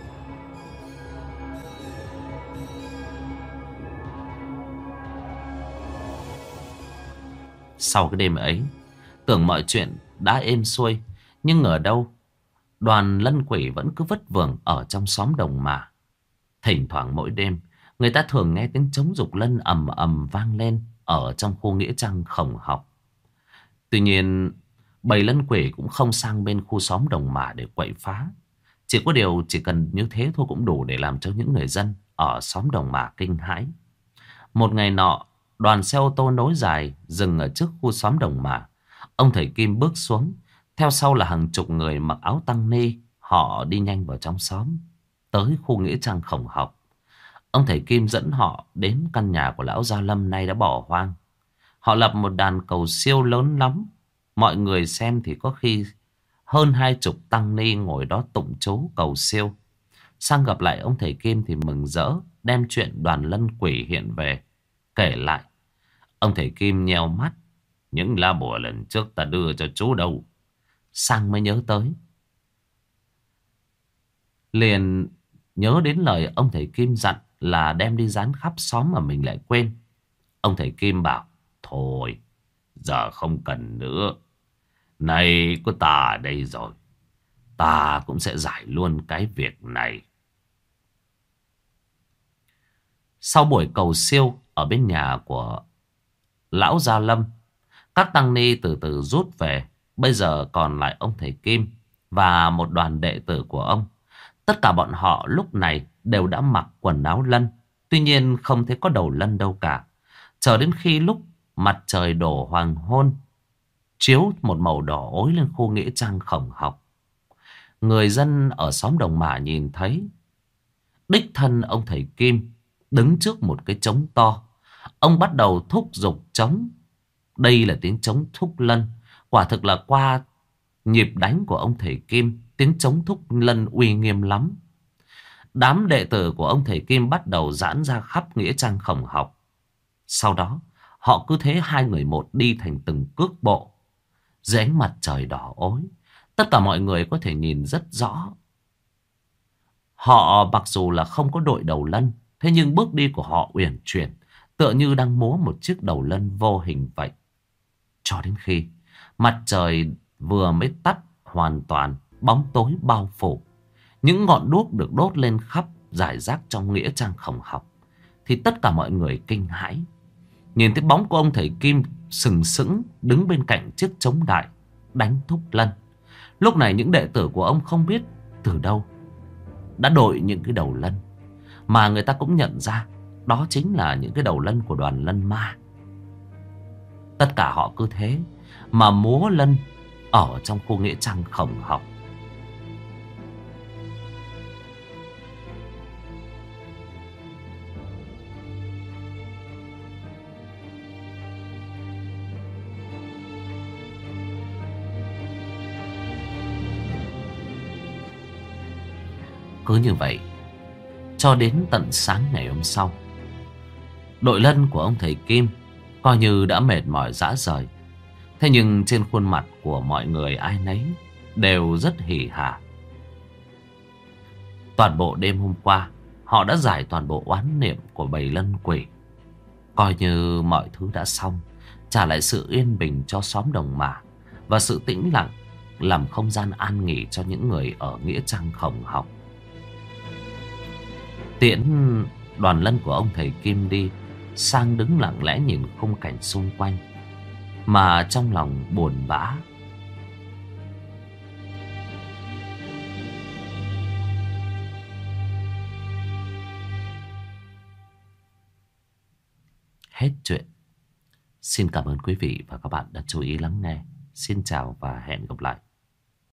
Sau cái đêm ấy, tưởng mọi chuyện đã êm xuôi, nhưng ở đâu đoàn lân quỷ vẫn cứ vất vưởng ở trong xóm Đồng Mà. Thỉnh thoảng mỗi đêm, người ta thường nghe tiếng trống dục lân ầm ầm vang lên ở trong khu nghĩa trang Khổng Học. Tuy nhiên, bầy lân quỷ cũng không sang bên khu xóm Đồng Mà để quậy phá. Chỉ có điều chỉ cần như thế thôi cũng đủ để làm cho những người dân ở xóm Đồng Mà kinh hãi. Một ngày nọ, đoàn xe ô tô nối dài dừng ở trước khu xóm Đồng Mà. Ông thầy Kim bước xuống, theo sau là hàng chục người mặc áo tăng ni. Họ đi nhanh vào trong xóm, tới khu nghĩa trang Khổng Học. Ông thầy Kim dẫn họ đến căn nhà của lão Gia Lâm nay đã bỏ hoang. Họ lập một đàn cầu siêu lớn lắm. Mọi người xem thì có khi hơn 20 tăng ni ngồi đó tụng chú cầu siêu. Sang gặp lại ông thầy Kim thì mừng rỡ, đem chuyện đoàn lân quỷ hiện về kể lại. Ông thầy Kim nheo mắt. Những lá bùa lần trước ta đưa cho chú đâu? Sang mới nhớ tới. Liền nhớ đến lời ông thầy Kim dặn là đem đi dán khắp xóm mà mình lại quên. Ông thầy Kim bảo: thôi, giờ không cần nữa. Này có ta ở đây rồi, ta cũng sẽ giải luôn cái việc này. Sau buổi cầu siêu ở bên nhà của lão Gia Lâm, các tăng ni từ từ rút về. Bây giờ còn lại ông thầy Kim và một đoàn đệ tử của ông. Tất cả bọn họ lúc này đều đã mặc quần áo lân. Tuy nhiên không thấy có đầu lân đâu cả. Chờ đến khi lúc mặt trời đổ hoàng hôn, chiếu một màu đỏ ối lên khu nghĩa trang Khổng Học, người dân ở xóm Đồng Mà nhìn thấy đích thân ông thầy Kim đứng trước một cái trống to. Ông bắt đầu thúc giục trống. Đây là tiếng trống thúc lân. Quả thực là qua nhịp đánh của ông thầy Kim, tiếng trống thúc lân uy nghiêm lắm. Đám đệ tử của ông thầy Kim bắt đầu giãn ra khắp nghĩa trang Khổng Học. Sau đó họ cứ thế 2 người một đi thành từng cước bộ. Dưới ánh mặt trời đỏ ối, tất cả mọi người có thể nhìn rất rõ. Họ mặc dù là không có đội đầu lân, thế nhưng bước đi của họ uyển chuyển, tựa như đang múa một chiếc đầu lân vô hình vậy. Cho đến khi mặt trời vừa mới tắt hoàn toàn, bóng tối bao phủ, những ngọn đuốc được đốt lên khắp rải rác trong nghĩa trang Khổng Học, thì tất cả mọi người kinh hãi. Nhìn thấy bóng của ông thầy Kim sừng sững đứng bên cạnh chiếc trống đại đánh thúc lân. Lúc này những đệ tử của ông không biết từ đâu đã đội những cái đầu lân, mà người ta cũng nhận ra đó chính là những cái đầu lân của đoàn lân ma. Tất cả họ cứ thế mà múa lân ở trong khu nghĩa trang Khổng Học. Cứ như vậy cho đến tận sáng ngày hôm sau, đội lân của ông thầy Kim coi như đã mệt mỏi rã rời. Thế nhưng trên khuôn mặt của mọi người ai nấy đều rất hỉ hả. Toàn bộ đêm hôm qua, họ đã giải toàn bộ oán niệm của bầy lân quỷ. Coi như mọi thứ đã xong, trả lại sự yên bình cho xóm Đồng Mà và sự tĩnh lặng làm không gian an nghỉ cho những người ở nghĩa trang Khổng Học. Tiễn đoàn lân của ông thầy Kim đi, Sang đứng lặng lẽ nhìn khung cảnh xung quanh mà trong lòng buồn bã. Hết chuyện. Xin cảm ơn quý vị và các bạn đã chú ý lắng nghe. Xin chào và hẹn gặp lại.